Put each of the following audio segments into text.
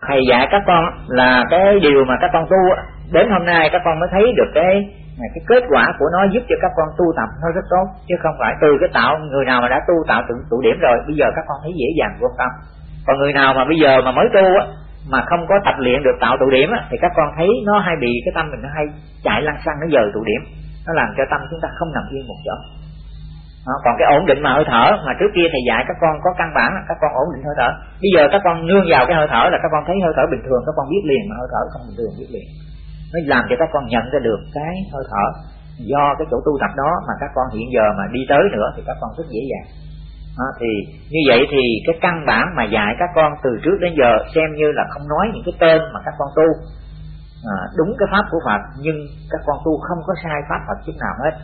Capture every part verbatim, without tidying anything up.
thầy dạy các con là cái điều mà các con tu đến hôm nay các con mới thấy được cái cái kết quả của nó, giúp cho các con tu tập nó rất tốt, chứ không phải từ cái tạo người nào mà đã tu tạo tự tụ điểm rồi bây giờ các con thấy dễ dàng vô tâm. Còn người nào mà bây giờ mà mới tu á, mà không có tập luyện được tạo tụ điểm á, thì các con thấy nó hay bị cái tâm mình nó hay chạy lăng xăng, nó dời tụ điểm, nó làm cho tâm chúng ta không nằm yên một chỗ. Đó, còn cái ổn định mà hơi thở mà trước kia thầy dạy các con có căn bản là các con ổn định hơi thở, bây giờ các con nương vào cái hơi thở là các con thấy hơi thở bình thường, các con biết liền, mà hơi thở không bình thường biết liền. Nó làm cho các con nhận ra được cái hơi thở do cái chỗ tu tập đó mà các con hiện giờ mà đi tới nữa thì các con rất dễ dàng. Đó, thì như vậy thì cái căn bản mà dạy các con từ trước đến giờ xem như là không nói những cái tên mà các con tu à, đúng cái pháp của Phật, nhưng các con tu không có sai pháp Phật chút nào hết.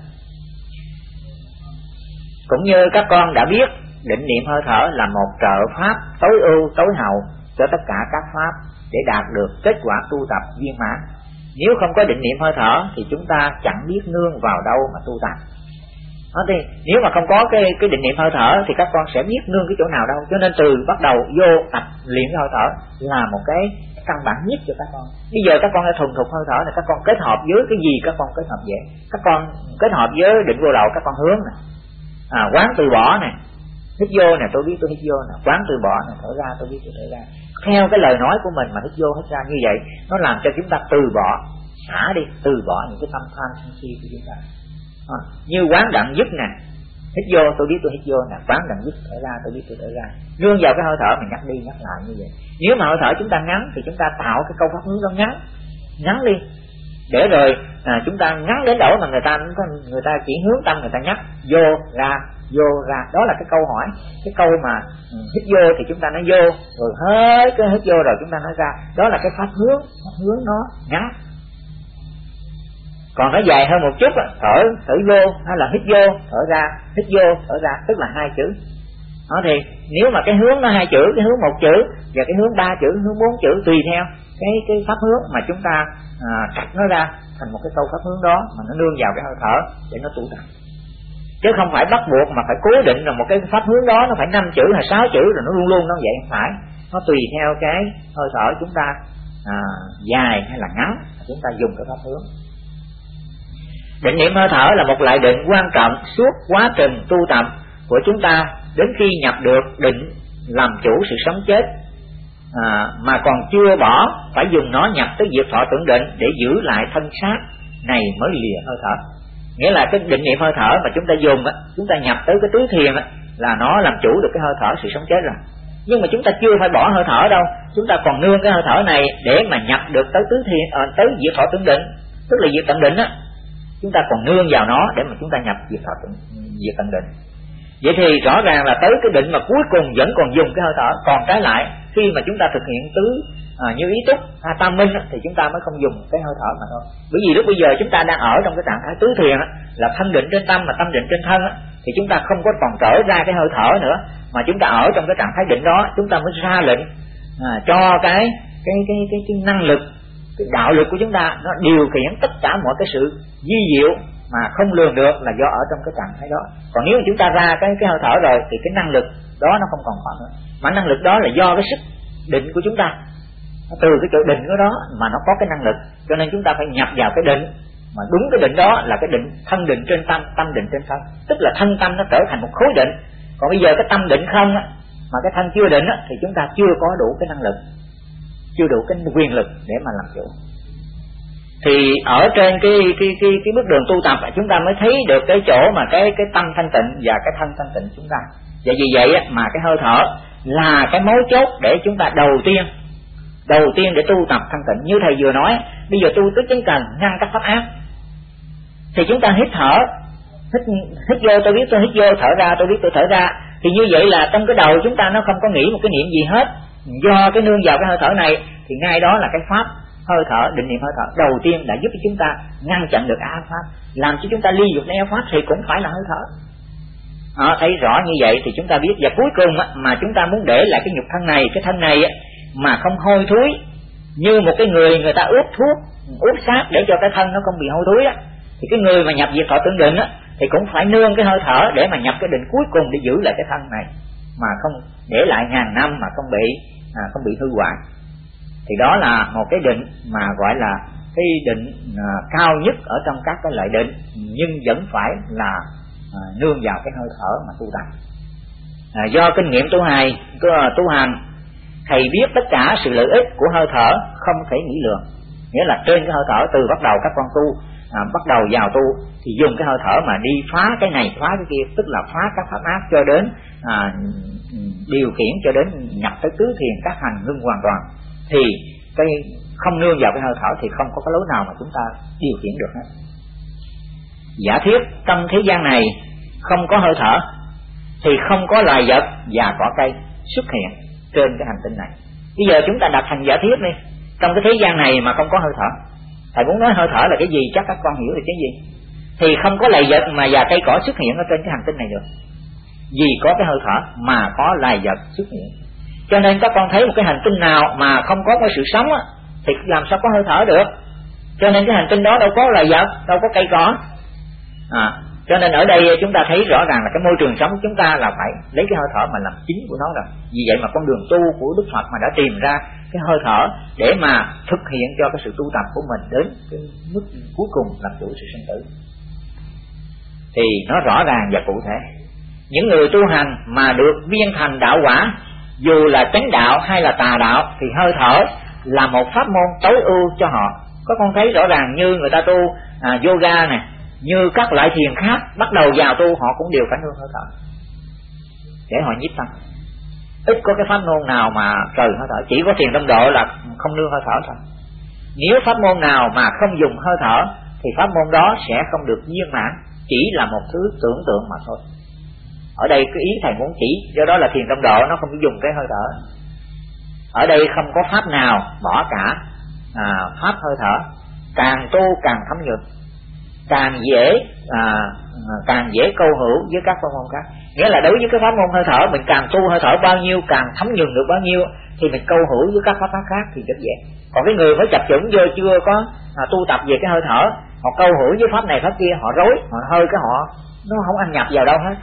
Cũng như các con đã biết định niệm hơi thở là một trợ pháp tối ưu tối hậu cho tất cả các pháp để đạt được kết quả tu tập viên mãn. Nếu không có định niệm hơi thở thì chúng ta chẳng biết nương vào đâu mà tu tập. Đó, thì nếu mà không có cái cái định niệm hơi thở thì các con sẽ biết nương cái chỗ nào đâu. Cho nên từ bắt đầu vô tập luyện cái hơi thở là một cái căn bản nhất cho các con. Bây giờ các con đã thuần thục hơi thở này, các con kết hợp với cái gì các con kết hợp vậy? Các con kết hợp với định vô lậu, các con hướng này, à, quán từ bỏ này, hít vô nè tôi biết tôi hít vô nè, quán từ bỏ nè, thở ra tôi biết tôi thở ra. Theo cái lời nói của mình mà hít vô hít ra như vậy, nó làm cho chúng ta từ bỏ, xả đi, từ bỏ những cái tâm tham sân si của chúng ta. À, như quán đặng dứt nè, hít vô tôi biết tôi hít vô nè, quán đặng dứt, thở ra tôi biết tôi thở ra. Nương vào cái hơi thở mình nhắc đi nhắc lại như vậy. Nếu mà hơi thở chúng ta ngắn thì chúng ta tạo cái câu pháp hướng đó ngắn, ngắn đi, để rồi à, chúng ta ngắn đến đâu mà người ta người ta chỉ hướng tâm người ta nhắc vô ra vô ra, đó là cái câu hỏi. Cái câu mà ừ, hít vô thì chúng ta nói vô, rồi hết cái hít vô rồi chúng ta nói ra, đó là cái pháp hướng, pháp hướng nó ngắn. Còn nó dài hơn một chút, thở thở vô hay là hít vô thở ra, hít vô thở ra, tức là hai chữ. Đó thì nếu mà cái hướng nó hai chữ, cái hướng một chữ và cái hướng ba chữ, hướng bốn chữ, tùy theo cái cái pháp hướng mà chúng ta à, cắt nó ra thành một cái câu pháp hướng đó mà nó nương vào cái hơi thở để nó tu tập. Chứ không phải bắt buộc mà phải cố định là một cái pháp hướng đó nó phải năm chữ hay sáu chữ rồi nó luôn luôn nó vậy, không phải. Nó tùy theo cái hơi thở chúng ta à, dài hay là ngắn, chúng ta dùng cái pháp hướng. Định niệm hơi thở là một loại định quan trọng suốt quá trình tu tập của chúng ta đến khi nhập được định làm chủ sự sống chết à, mà còn chưa bỏ, phải dùng nó nhập tới diệt thọ tưởng định để giữ lại thân xác này mới lìa hơi thở. Nghĩa là cái định niệm hơi thở mà chúng ta dùng á, chúng ta nhập tới cái tứ thiền á, là nó làm chủ được cái hơi thở sự sống chết rồi. Nhưng mà chúng ta chưa phải bỏ hơi thở đâu, chúng ta còn nương cái hơi thở này để mà nhập được tới tứ thiền, à, tới diệt thọ tưởng định, tức là diệt tận định á. Chúng ta còn nương vào nó để mà chúng ta nhập diệt thọ tưởng diệt tận định. Vậy thì rõ ràng là tới cái định mà cuối cùng vẫn còn dùng cái hơi thở. Còn trái lại khi mà chúng ta thực hiện tứ à, như ý túc ha tam minh á, thì chúng ta mới không dùng cái hơi thở mà thôi. Bởi vì lúc bây giờ chúng ta đang ở trong cái trạng thái tứ thiền á, là thân định trên tâm mà tâm định trên thân á, thì chúng ta không có còn trở ra cái hơi thở nữa, mà chúng ta ở trong cái trạng thái định đó, chúng ta mới ra lệnh à, cho cái cái cái cái cái năng lực, cái đạo lực của chúng ta nó điều khiển tất cả mọi cái sự di diệu mà không lường được, là do ở trong cái trạng thái đó. Còn nếu mà chúng ta ra cái cái hơi thở rồi thì cái năng lực đó nó không còn có nữa, mà năng lực đó là do cái sức định của chúng ta, từ cái chỗ định của đó mà nó có cái năng lực, cho nên chúng ta phải nhập vào cái định, mà đúng cái định đó là cái định thân định trên tâm, tâm định trên thân, tức là thân tâm nó trở thành một khối định. Còn bây giờ cái tâm định không á, mà cái thân chưa định á, thì chúng ta chưa có đủ cái năng lực, chưa đủ cái quyền lực để mà làm chủ. Thì ở trên cái cái cái cái bước đường tu tập chúng ta mới thấy được cái chỗ mà cái cái tâm thanh tịnh và cái thân thanh tịnh chúng ta. Và vì vậy mà cái hơi thở là cái mấu chốt để chúng ta đầu tiên đầu tiên để tu tập thanh tịnh. Như thầy vừa nói, bây giờ tu tứ chánh cần ngăn các pháp ác, thì chúng ta hít thở, hít hít vô tôi biết tôi hít vô, thở ra tôi biết tôi thở ra. Thì như vậy là trong cái đầu chúng ta nó không có nghĩ một cái niệm gì hết, do cái nương vào cái hơi thở này, thì ngay đó là cái pháp hơi thở, định niệm hơi thở đầu tiên đã giúp cho chúng ta ngăn chặn được ác pháp, làm cho chúng ta ly dục ác pháp thì cũng phải là hơi thở. À, thấy rõ như vậy thì chúng ta biết. Và cuối cùng á, mà chúng ta muốn để lại cái nhục thân này, cái thân này á, mà không hôi thối như một cái người người ta ướp thuốc, ướp xác để cho cái thân nó không bị hôi thối á, thì cái người mà nhập diệt thọ tưởng định á, thì cũng phải nương cái hơi thở để mà nhập cái định cuối cùng để giữ lại cái thân này, mà không để lại ngàn năm mà không bị à, không bị hư hoại. thì đó là một cái định mà gọi là cái định à, cao nhất ở trong các cái loại định, nhưng vẫn phải là à, nương vào cái hơi thở mà tu tập. À, do kinh nghiệm tu hành, tu hành, thầy biết tất cả sự lợi ích của hơi thở không thể nghĩ lường. Nghĩa là trên cái hơi thở, từ bắt đầu các con tu à, bắt đầu vào tu thì dùng cái hơi thở mà đi phá cái này phá cái kia, tức là phá các pháp ác cho đến à, điều khiển cho đến nhập tới tứ thiền các hành ngưng hoàn toàn. Thì cái không nương vào cái hơi thở thì không có cái lối nào mà chúng ta điều khiển được hết. Giả thiết trong thế gian này không có hơi thở thì không có loài vật và cỏ cây xuất hiện trên cái hành tinh này. Bây giờ chúng ta đặt thành giả thiết đi, trong cái thế gian này mà không có hơi thở, thầy muốn nói hơi thở là cái gì chắc các con hiểu được cái gì, thì không có loài vật mà và cây cỏ xuất hiện ở trên cái hành tinh này được. Vì có cái hơi thở mà có loài vật xuất hiện. Cho nên các con thấy một cái hành tinh nào mà không có cái sự sống á, thì làm sao có hơi thở được. Cho nên cái hành tinh đó đâu có loài vật, đâu có cây cỏ à, cho nên ở đây chúng ta thấy rõ ràng là cái môi trường sống của chúng ta là phải lấy cái hơi thở mà làm chính của nó rồi. Vì vậy mà con đường tu của Đức Phật mà đã tìm ra cái hơi thở để mà thực hiện cho cái sự tu tập của mình đến cái mức cuối cùng làm chủ sự sinh tử, thì nó rõ ràng và cụ thể. Những người tu hành mà được viên thành đạo quả, dù là chánh đạo hay là tà đạo, thì hơi thở là một pháp môn tối ưu cho họ. Có con thấy rõ ràng như người ta tu à, yoga này, như các loại thiền khác, bắt đầu vào tu họ cũng đều phải nương hơi thở để họ nhiếp tâm. Ít có cái pháp môn nào mà trừ hơi thở, chỉ có thiền đông độ là không nương hơi thở thôi. Nếu pháp môn nào mà không dùng hơi thở thì pháp môn đó sẽ không được viên mãn, chỉ là một thứ tưởng tượng mà thôi. Ở đây cái ý thầy muốn chỉ, do đó là thiền đông độ nó không có dùng cái hơi thở. Ở đây không có pháp nào bỏ cả à, pháp hơi thở. Càng tu càng thấm nhuần, càng dễ à, càng dễ câu hữu với các pháp môn khác. Nghĩa là đối với cái pháp môn hơi thở, mình càng tu hơi thở bao nhiêu, càng thấm nhuần được bao nhiêu, thì mình câu hữu với các pháp pháp khác thì rất dễ. Còn cái người mới chập chững vô chưa có à, tu tập về cái hơi thở, họ câu hữu với pháp này pháp kia, họ rối, họ hơi cái họ nó không ăn nhập vào đâu hết.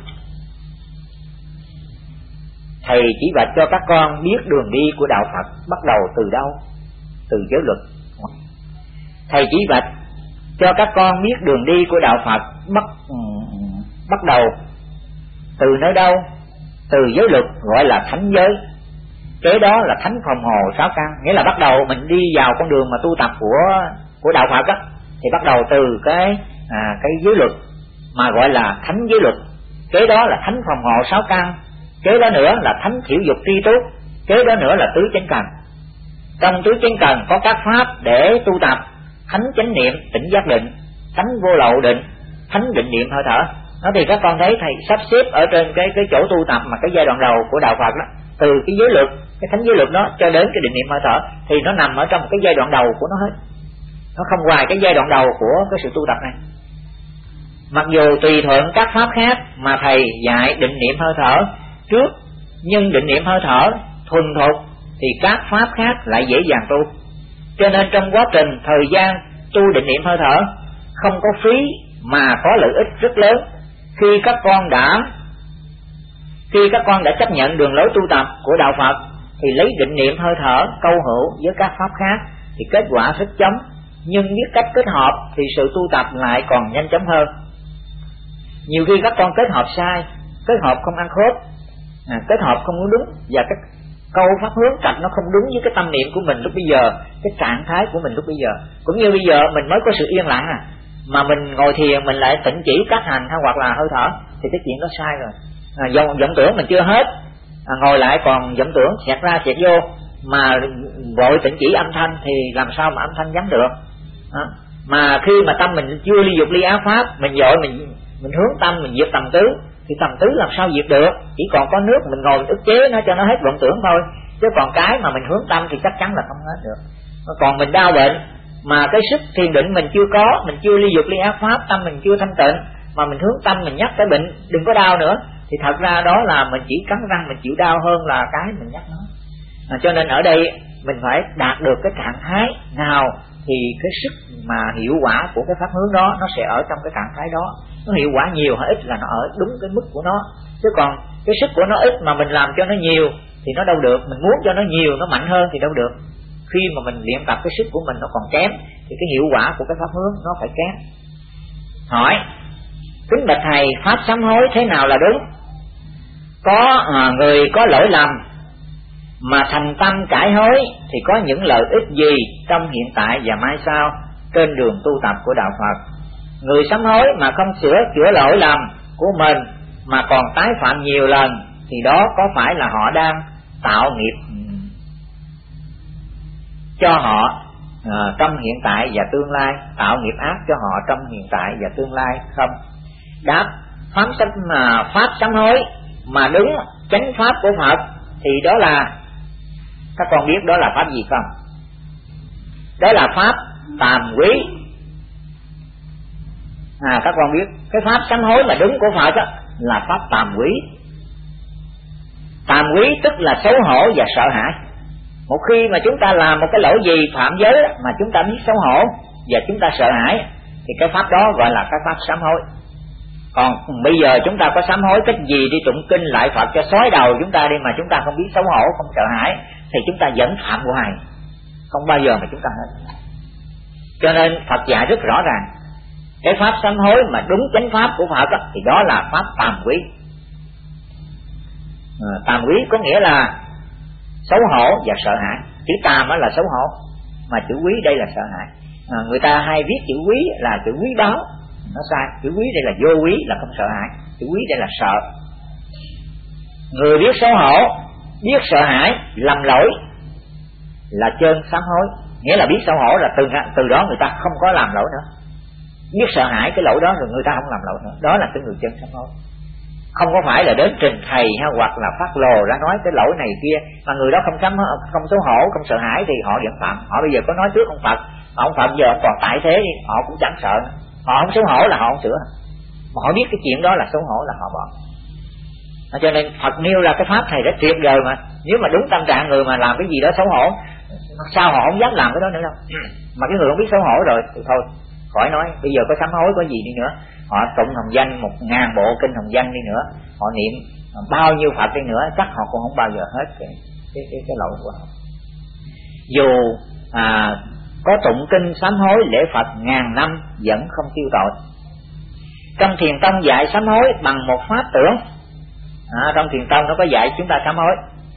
Thầy chỉ vạch cho các con biết đường đi của đạo Phật bắt đầu từ đâu? Từ giới luật. Thầy chỉ vạch cho các con biết đường đi của đạo Phật bắt bắt đầu từ nơi đâu? Từ giới luật, gọi là thánh giới. Kế đó là thánh phòng hồ sáu căn. Nghĩa là bắt đầu mình đi vào con đường mà tu tập của của đạo Phật á, thì bắt đầu từ cái à, cái giới luật mà gọi là thánh giới luật. Kế đó là thánh phòng hộ sáu căn. Kế đó nữa là thánh thiểu dục tri túc. Kế đó nữa là tứ chánh cần. Trong tứ chánh cần có các pháp để tu tập: thánh chánh niệm, tỉnh giác định, thánh vô lậu định, thánh định niệm hơi thở. Đó thì các con thấy thầy sắp xếp ở trên cái cái chỗ tu tập mà cái giai đoạn đầu của đạo Phật đó, từ cái giới luật, cái thánh giới luật đó cho đến cái định niệm hơi thở, thì nó nằm ở trong cái giai đoạn đầu của nó hết. Nó không ngoài cái giai đoạn đầu của cái sự tu tập này. Mặc dù tùy thuận các pháp khác mà thầy dạy định niệm hơi thở trước, nhưng định niệm hơi thở thuần thục thì các pháp khác lại dễ dàng tu. Cho nên trong quá trình thời gian tu định niệm hơi thở không có phí mà có lợi ích rất lớn. Khi các con đã khi các con đã chấp nhận đường lối tu tập của đạo Phật thì lấy định niệm hơi thở câu hữu với các pháp khác thì kết quả rất chóng. Nhưng biết cách kết hợp thì sự tu tập lại còn nhanh chóng hơn. Nhiều khi các con kết hợp sai, kết hợp không ăn khớp, à, kết hợp không đúng, và các câu pháp hướng trạch nó không đúng với cái tâm niệm của mình lúc bây giờ, cái trạng thái của mình lúc bây giờ. Cũng như bây giờ mình mới có sự yên lặng à, mà mình ngồi thiền mình lại tịnh chỉ các hành hay hoặc là hơi thở thì cái chuyện đó sai rồi. À, vọng, vọng tưởng mình chưa hết, à, ngồi lại còn vọng tưởng xẹt ra xẹt vô, mà vội tịnh chỉ âm thanh thì làm sao mà âm thanh vắng được. À, mà khi mà tâm mình chưa ly dục ly ác pháp, mình vội mình mình hướng tâm mình diệt tầm tứ thì tầm tứ làm sao diệt được? Chỉ còn có nước mình ngồi ức chế nó cho nó hết vọng tưởng thôi, chứ còn cái mà mình hướng tâm thì chắc chắn là không hết được. Còn mình đau bệnh mà cái sức thiền định mình chưa có, mình chưa ly dục ly ác pháp, tâm mình chưa thanh tịnh, mà mình hướng tâm mình nhắc cái bệnh đừng có đau nữa, thì thật ra đó là mình chỉ cắn răng mình chịu đau hơn là cái mình nhắc nó. À, cho nên ở đây mình phải đạt được cái trạng thái nào thì cái sức mà hiệu quả của cái pháp hướng đó nó sẽ ở trong cái trạng thái đó. Nó hiệu quả nhiều hay ít là nó ở đúng cái mức của nó, chứ còn cái sức của nó ít mà mình làm cho nó nhiều thì nó đâu được. Mình muốn cho nó nhiều, nó mạnh hơn thì đâu được. khi mà mình luyện tập cái sức của mình nó còn kém thì cái hiệu quả của cái pháp hướng nó phải kém. Hỏi: kính bạch thầy, pháp sám hối thế nào là đúng? Có à, người có lỗi lầm mà thành tâm cải hối thì có những lợi ích gì trong hiện tại và mai sau trên đường tu tập của đạo Phật? Người sám hối mà không sửa chữa lỗi lầm của mình mà còn tái phạm nhiều lần thì đó có phải là họ đang tạo nghiệp cho họ à, trong hiện tại và tương lai, tạo nghiệp ác cho họ trong hiện tại và tương lai không? Đáp: pháp sám mà pháp sám hối mà đúng chánh pháp của Phật thì đó là, các con biết đó là pháp gì không? Đó là pháp tàm quý. À, các con biết cái pháp sám hối mà đúng của Phật đó, là pháp tàm quý. Tàm quý tức là xấu hổ và sợ hãi. Một khi mà chúng ta làm một cái lỗi gì phạm giới mà chúng ta biết xấu hổ và chúng ta sợ hãi thì cái pháp đó gọi là cái pháp sám hối. Còn bây giờ chúng ta có sám hối cách gì đi tụng kinh lại Phật cho xói đầu chúng ta đi mà chúng ta không biết xấu hổ, không sợ hãi thì chúng ta vẫn phạm hoài, không bao giờ mà chúng ta hết. Cho nên Phật dạy rất rõ ràng, cái pháp sám hối mà đúng chánh pháp của Phật đó, thì đó là pháp tàm quý. À, tàm quý có nghĩa là xấu hổ và sợ hãi. Chữ tàm là xấu hổ, mà chữ quý đây là sợ hãi. À, người ta hay viết chữ quý là chữ quý báu, nó sai. Chữ quý đây là vô quý, là không sợ hãi. Chữ quý đây là sợ. Người biết xấu hổ, biết sợ hãi, lầm lỗi là chân sám hối. Nghĩa là biết xấu hổ là từ từ đó người ta không có làm lỗi nữa. Biết sợ hãi cái lỗi đó rồi người ta không làm lỗi nữa. Đó là cái người chân sám hối. Không có phải là đến trình thầy ha, hoặc là phát lồ ra nói cái lỗi này kia mà người đó không sám không xấu hổ, không sợ hãi thì họ vẫn phạm. Họ bây giờ có nói trước ông Phật, ông Phật giờ ông còn tại thế đi, họ cũng chẳng sợ. Họ không xấu hổ là họ không sửa, mà họ biết cái chuyện đó là xấu hổ là họ bỏ. Cho nên Phật nêu ra cái pháp này rất tuyệt vời mà. Nếu mà đúng tâm trạng người mà làm cái gì đó xấu hổ, sao họ không dám làm cái đó nữa đâu. Mà cái người không biết xấu hổ rồi thì thôi khỏi nói. Bây giờ có sám hối có gì đi nữa, họ tụng hồng danh một ngàn bộ kinh hồng danh đi nữa, họ niệm bao nhiêu Phật đi nữa, chắc họ cũng không bao giờ hết cái cái cái, cái lỗi của họ. Dù à, có tụng kinh sám hối lễ Phật ngàn năm vẫn không tiêu tội. Trong Thiền Tông dạy sám hối bằng một pháp tưởng. À, trong Thiền Tông nó có dạy chúng ta sám hối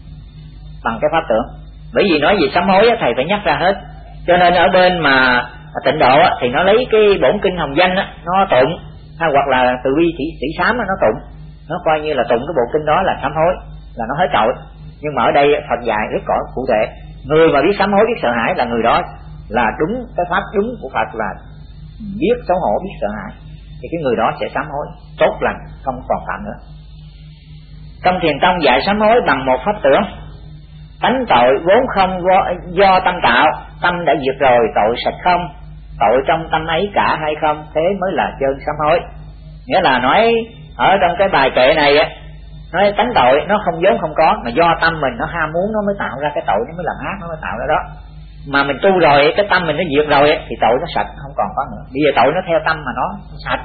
bằng cái pháp tưởng. Bởi vì nói về sám hối thầy phải nhắc ra hết. Cho nên ở bên mà Tịnh Độ thì nó lấy cái bổn kinh hồng danh nó tụng, hay hoặc là Từ Bi sĩ, sĩ sám nó tụng, nó coi như là tụng cái bộ kinh đó là sám hối, là nó hết tội. Nhưng mà ở đây Phật dạy rất rõ cụ thể, người mà biết sám hối biết sợ hãi là người đó là đúng cái pháp đúng của Phật, là biết xấu hổ biết sợ hãi, thì cái người đó sẽ sám hối tốt lành, không còn phạm nữa. Trong Thiền Tông dạy sám hối bằng một pháp tưởng. Tánh tội vốn không do tâm tạo, tâm đã diệt rồi tội sạch không, tội trong tâm ấy cả hay không, thế mới là chân sám hối. Nghĩa là nói ở trong cái bài kệ này á, nói tánh tội nó không vốn không có, mà do tâm mình nó ham muốn nó mới tạo ra cái tội, nó mới làm ác, nó mới tạo ra đó. Mà mình tu rồi cái tâm mình nó diệt rồi thì tội nó sạch không còn có nữa. Bây giờ tội nó theo tâm mà nó sạch.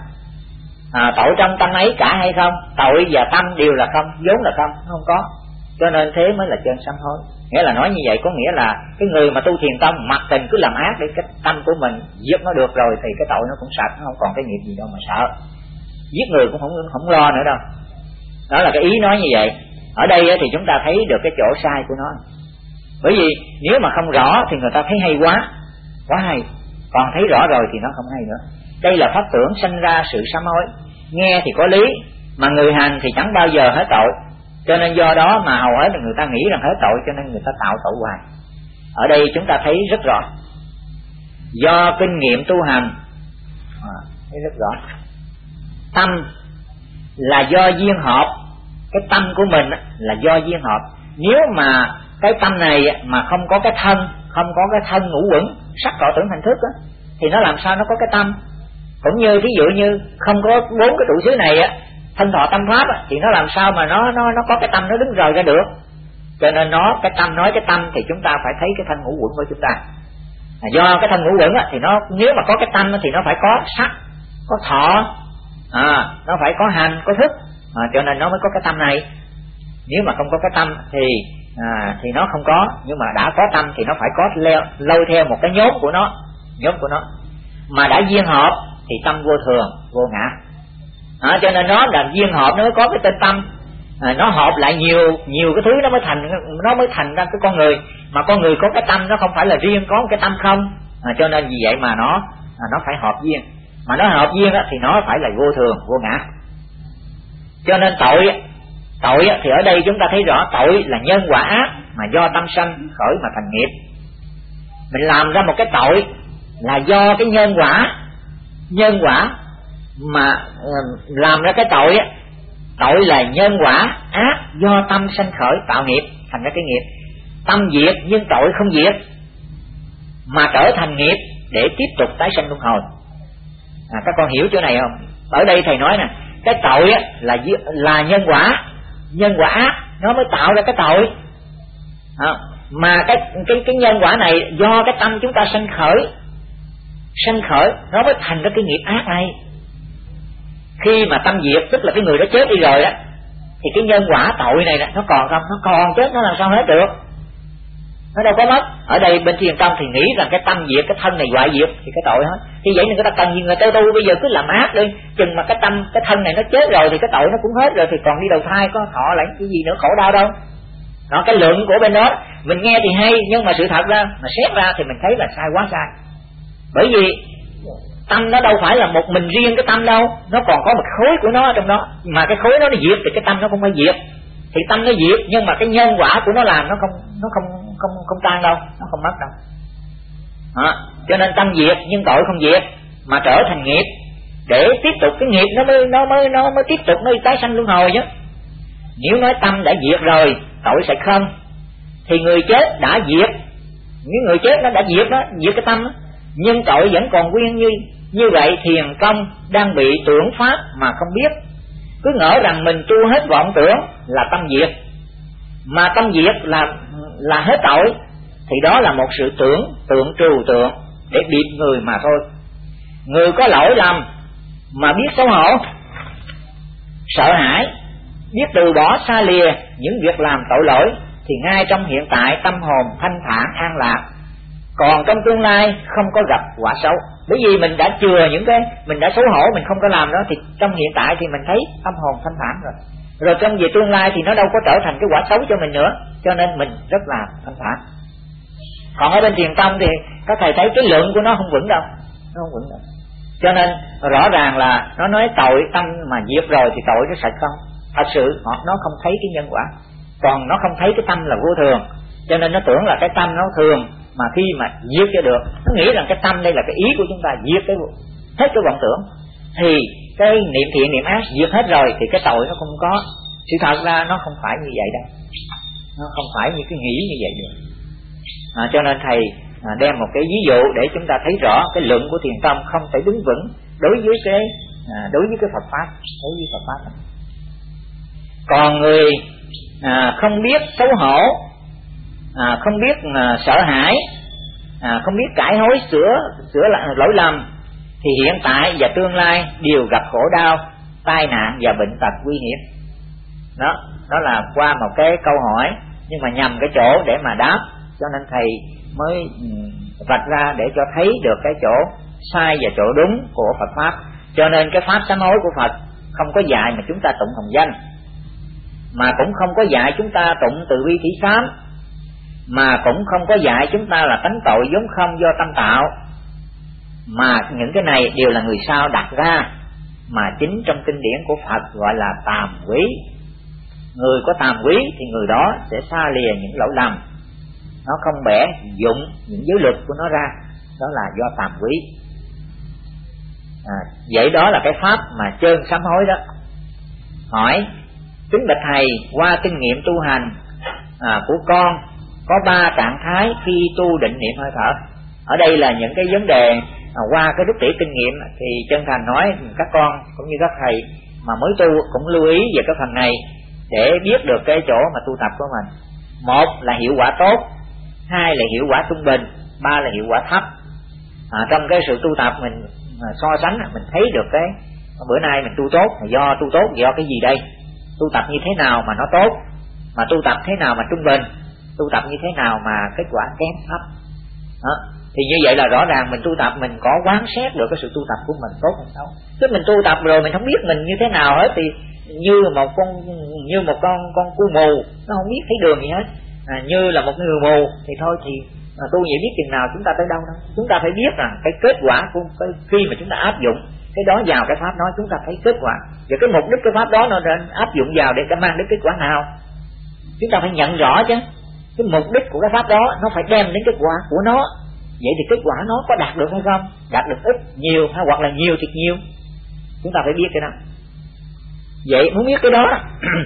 À, tội trong tâm ấy cả hay không, tội và tâm đều là không, vốn là không, nó không có. Cho nên thế mới là chân sám hối. Nghĩa là nói như vậy có nghĩa là cái người mà tu Thiền Tông mặc tình cứ làm ác để cái tâm của mình giết nó được rồi thì cái tội nó cũng sạch, nó không còn cái nghiệp gì đâu mà sợ. Giết người cũng không không lo nữa đâu. Đó là cái ý nói như vậy. Ở đây thì chúng ta thấy được cái chỗ sai của nó. Bởi vì nếu mà không rõ thì người ta thấy hay quá, quá hay. Còn thấy rõ rồi thì nó không hay nữa. Đây là pháp tưởng sanh ra sự sám hối. Nghe thì có lý, mà người hành thì chẳng bao giờ hết tội. Cho nên do đó mà hầu hết người ta nghĩ rằng hết tội, cho nên người ta tạo tội hoài. Ở đây chúng ta thấy rất rõ, do kinh nghiệm tu hành, à, thấy rất rõ. Tâm là do duyên hợp, cái tâm của mình là do duyên hợp. Nếu mà cái tâm này mà không có cái thân, không có cái thân ngũ uẩn sắc thọ tưởng hành thức á, thì nó làm sao nó có cái tâm. Cũng như thí dụ như không có bốn cái trụ xứ này á, thân thọ tâm pháp á, thì nó làm sao mà nó nó nó có cái tâm nó đứng rời ra được. Cho nên nó cái tâm nói cái tâm thì chúng ta phải thấy cái thân ngũ uẩn của chúng ta. À, do cái thân ngũ uẩn á, thì nó nếu mà có cái tâm á, thì nó phải có sắc, có thọ, à, nó phải có hành, có thức, à, cho nên nó mới có cái tâm này. Nếu mà không có cái tâm thì à, thì nó không có. Nhưng mà đã có tâm thì nó phải có leo, lôi theo một cái nhóm của nó, nhóm của nó. Mà đã duyên hợp thì tâm vô thường, vô ngã. À, cho nên nó là duyên hợp, nó mới có cái tên tâm. À, nó hợp lại nhiều nhiều cái thứ nó mới thành nó mới thành ra cái con người. Mà con người có cái tâm, nó không phải là riêng có một cái tâm không. À, cho nên vì vậy mà nó à, nó phải hợp duyên. Mà nó hợp duyên á, thì nó phải là vô thường, vô ngã. Cho nên tội tội thì ở đây chúng ta thấy rõ tội là nhân quả ác mà do tâm sanh khởi mà thành nghiệp. Mình làm ra một cái tội là do cái nhân quả, nhân quả mà làm ra cái tội. Tội là nhân quả ác do tâm sanh khởi tạo nghiệp, thành ra cái nghiệp. Tâm diệt nhưng tội không diệt, mà trở thành nghiệp để tiếp tục tái sanh luân hồi. À, các con hiểu chỗ này không? Ở đây thầy nói nè, cái tội á, là là nhân quả, nhân quả ác nó mới tạo ra cái tội. À, mà cái cái cái nhân quả này do cái tâm chúng ta sanh khởi, sanh khởi nó mới thành ra cái nghiệp ác này. Khi mà tâm diệt tức là cái người đó chết đi rồi đó, thì cái nhân quả tội này nó còn không? Nó còn chết, nó làm sao hết được, nó đâu có mất. Ở đây bên thiền tông thì nghĩ rằng cái tâm diệt, cái thân này hoại diệt thì cái tội hết. Thì vậy nên người ta cần gì người ta tu bây giờ cứ làm ác đi, chừng mà cái tâm, cái thân này nó chết rồi thì cái tội nó cũng hết rồi, thì còn đi đầu thai có thọ lại cái gì nữa khổ đau đâu. Đó, cái lượng của bên đó mình nghe thì hay, nhưng mà sự thật ra mà xét ra thì mình thấy là sai, quá sai. Bởi vì tâm nó đâu phải là một mình riêng cái tâm đâu, nó còn có một khối của nó ở trong đó. Mà cái khối nó nó diệt thì cái tâm nó không phải diệt. Thì tâm nó diệt nhưng mà cái nhân quả của nó làm nó không nó không không không tan đâu, nó không mất đâu. Đó, cho nên tâm diệt nhưng tội không diệt, mà trở thành nghiệp để tiếp tục cái nghiệp nó mới nó mới nó mới tiếp tục nó tái sanh luân hồi chứ. Nếu nói tâm đã diệt rồi tội sẽ không, thì người chết đã diệt, những người chết nó đã diệt đó, diệt cái tâm đó, nhưng tội vẫn còn nguyên như như vậy. Thiền công đang bị tưởng pháp mà không biết, cứ ngỡ rằng mình tu hết vọng tưởng là tâm diệt, mà tâm diệt là là hết tội, thì đó là một sự tưởng tượng trừu tượng để bịp người mà thôi. Người có lỗi lầm mà biết xấu hổ, sợ hãi, biết từ bỏ xa lìa những việc làm tội lỗi, thì ngay trong hiện tại tâm hồn thanh thản an lạc, còn trong tương lai không có gặp quả xấu. Bởi vì mình đã chừa những cái mình đã xấu hổ, mình không có làm đó, thì trong hiện tại thì mình thấy tâm hồn thanh thản rồi. Rồi trong về tương lai thì nó đâu có trở thành cái quả xấu cho mình nữa, cho nên mình rất là thanh thản. Còn ở bên thiền tông thì các thầy thấy cái lượng của nó không vững đâu, nó không vững đâu. Cho nên rõ ràng là nó nói tội tâm mà diệt rồi thì tội nó sạch không. Thật sự họ nó không thấy cái nhân quả, còn nó không thấy cái tâm là vô thường, cho nên nó tưởng là cái tâm nó thường. Mà khi mà diệt cho được, nó nghĩ rằng cái tâm đây là cái ý của chúng ta, diệt cái hết cái vọng tưởng, thì cái niệm thiện niệm ác diệt hết rồi thì cái tội nó không có. Sự thật ra nó không phải như vậy đâu, nó không phải như cái nghĩ như vậy được. À, cho nên thầy à, đem một cái ví dụ để chúng ta thấy rõ cái lượng của thiền tông không thể đứng vững đối với cái à, đối với cái Phật pháp, đối với Phật pháp. Còn người à, không biết xấu hổ, à, không biết à, sợ hãi, à, không biết cải hối sửa sửa lại lỗi lầm, thì hiện tại và tương lai đều gặp khổ đau, tai nạn và bệnh tật nguy hiểm. Đó, đó là qua một cái câu hỏi, nhưng mà nhằm cái chỗ để mà đáp, cho nên thầy mới vạch ra để cho thấy được cái chỗ sai và chỗ đúng của Phật pháp. Cho nên cái pháp sám hối của Phật không có dạy mà chúng ta tụng hồng danh, mà cũng không có dạy chúng ta tụng từ bi thí sám, mà cũng không có dạy chúng ta là tánh tội vốn không do tâm tạo, mà những cái này đều là người sau đặt ra, mà chính trong kinh điển của Phật gọi là tàm quý. Người có tàm quý thì người đó sẽ xa lìa những lỗi lầm, nó không bẻ dụng những giới luật của nó ra, đó là do tàm quý. À, vậy đó là cái pháp mà trơn sám hối đó. Hỏi: kính bạch thầy, qua kinh nghiệm tu hành à, của con có ba trạng thái khi tu định niệm hơi thở. Ở đây là những cái vấn đề à, qua cái đúc tỉa kinh nghiệm thì chân thành nói các con cũng như các thầy mà mới tu cũng lưu ý về cái phần này để biết được cái chỗ mà tu tập của mình. Một là hiệu quả tốt, hai là hiệu quả trung bình, ba là hiệu quả thấp. À, trong cái sự tu tập mình à, so sánh mình thấy được cái bữa nay mình tu tốt là do tu tốt do cái gì đây, tu tập như thế nào mà nó tốt, mà tu tập thế nào mà trung bình, tu tập như thế nào mà kết quả kém thấp đó. Thì như vậy là rõ ràng mình tu tập mình có quán xét được cái sự tu tập của mình tốt hay xấu. Chứ mình tu tập rồi mình không biết mình như thế nào hết thì như một con như một con con cu mù, nó không biết thấy đường gì hết. À, như là một người mù thì thôi thì à, tu vậy biết chừng nào chúng ta tới đâu đâu. Chúng ta phải biết rằng cái kết quả của cái, khi mà chúng ta áp dụng cái đó vào cái pháp đó, chúng ta thấy kết quả và cái mục đích cái pháp đó nó nên áp dụng vào để mang đến kết quả nào. Chúng ta phải nhận rõ chứ cái mục đích của cái pháp đó nó phải đem đến kết quả của nó. Vậy thì kết quả nó có đạt được hay không, đạt được ít nhiều hay hoặc là nhiều thiệt nhiều, chúng ta phải biết cái đó. Vậy muốn biết cái đó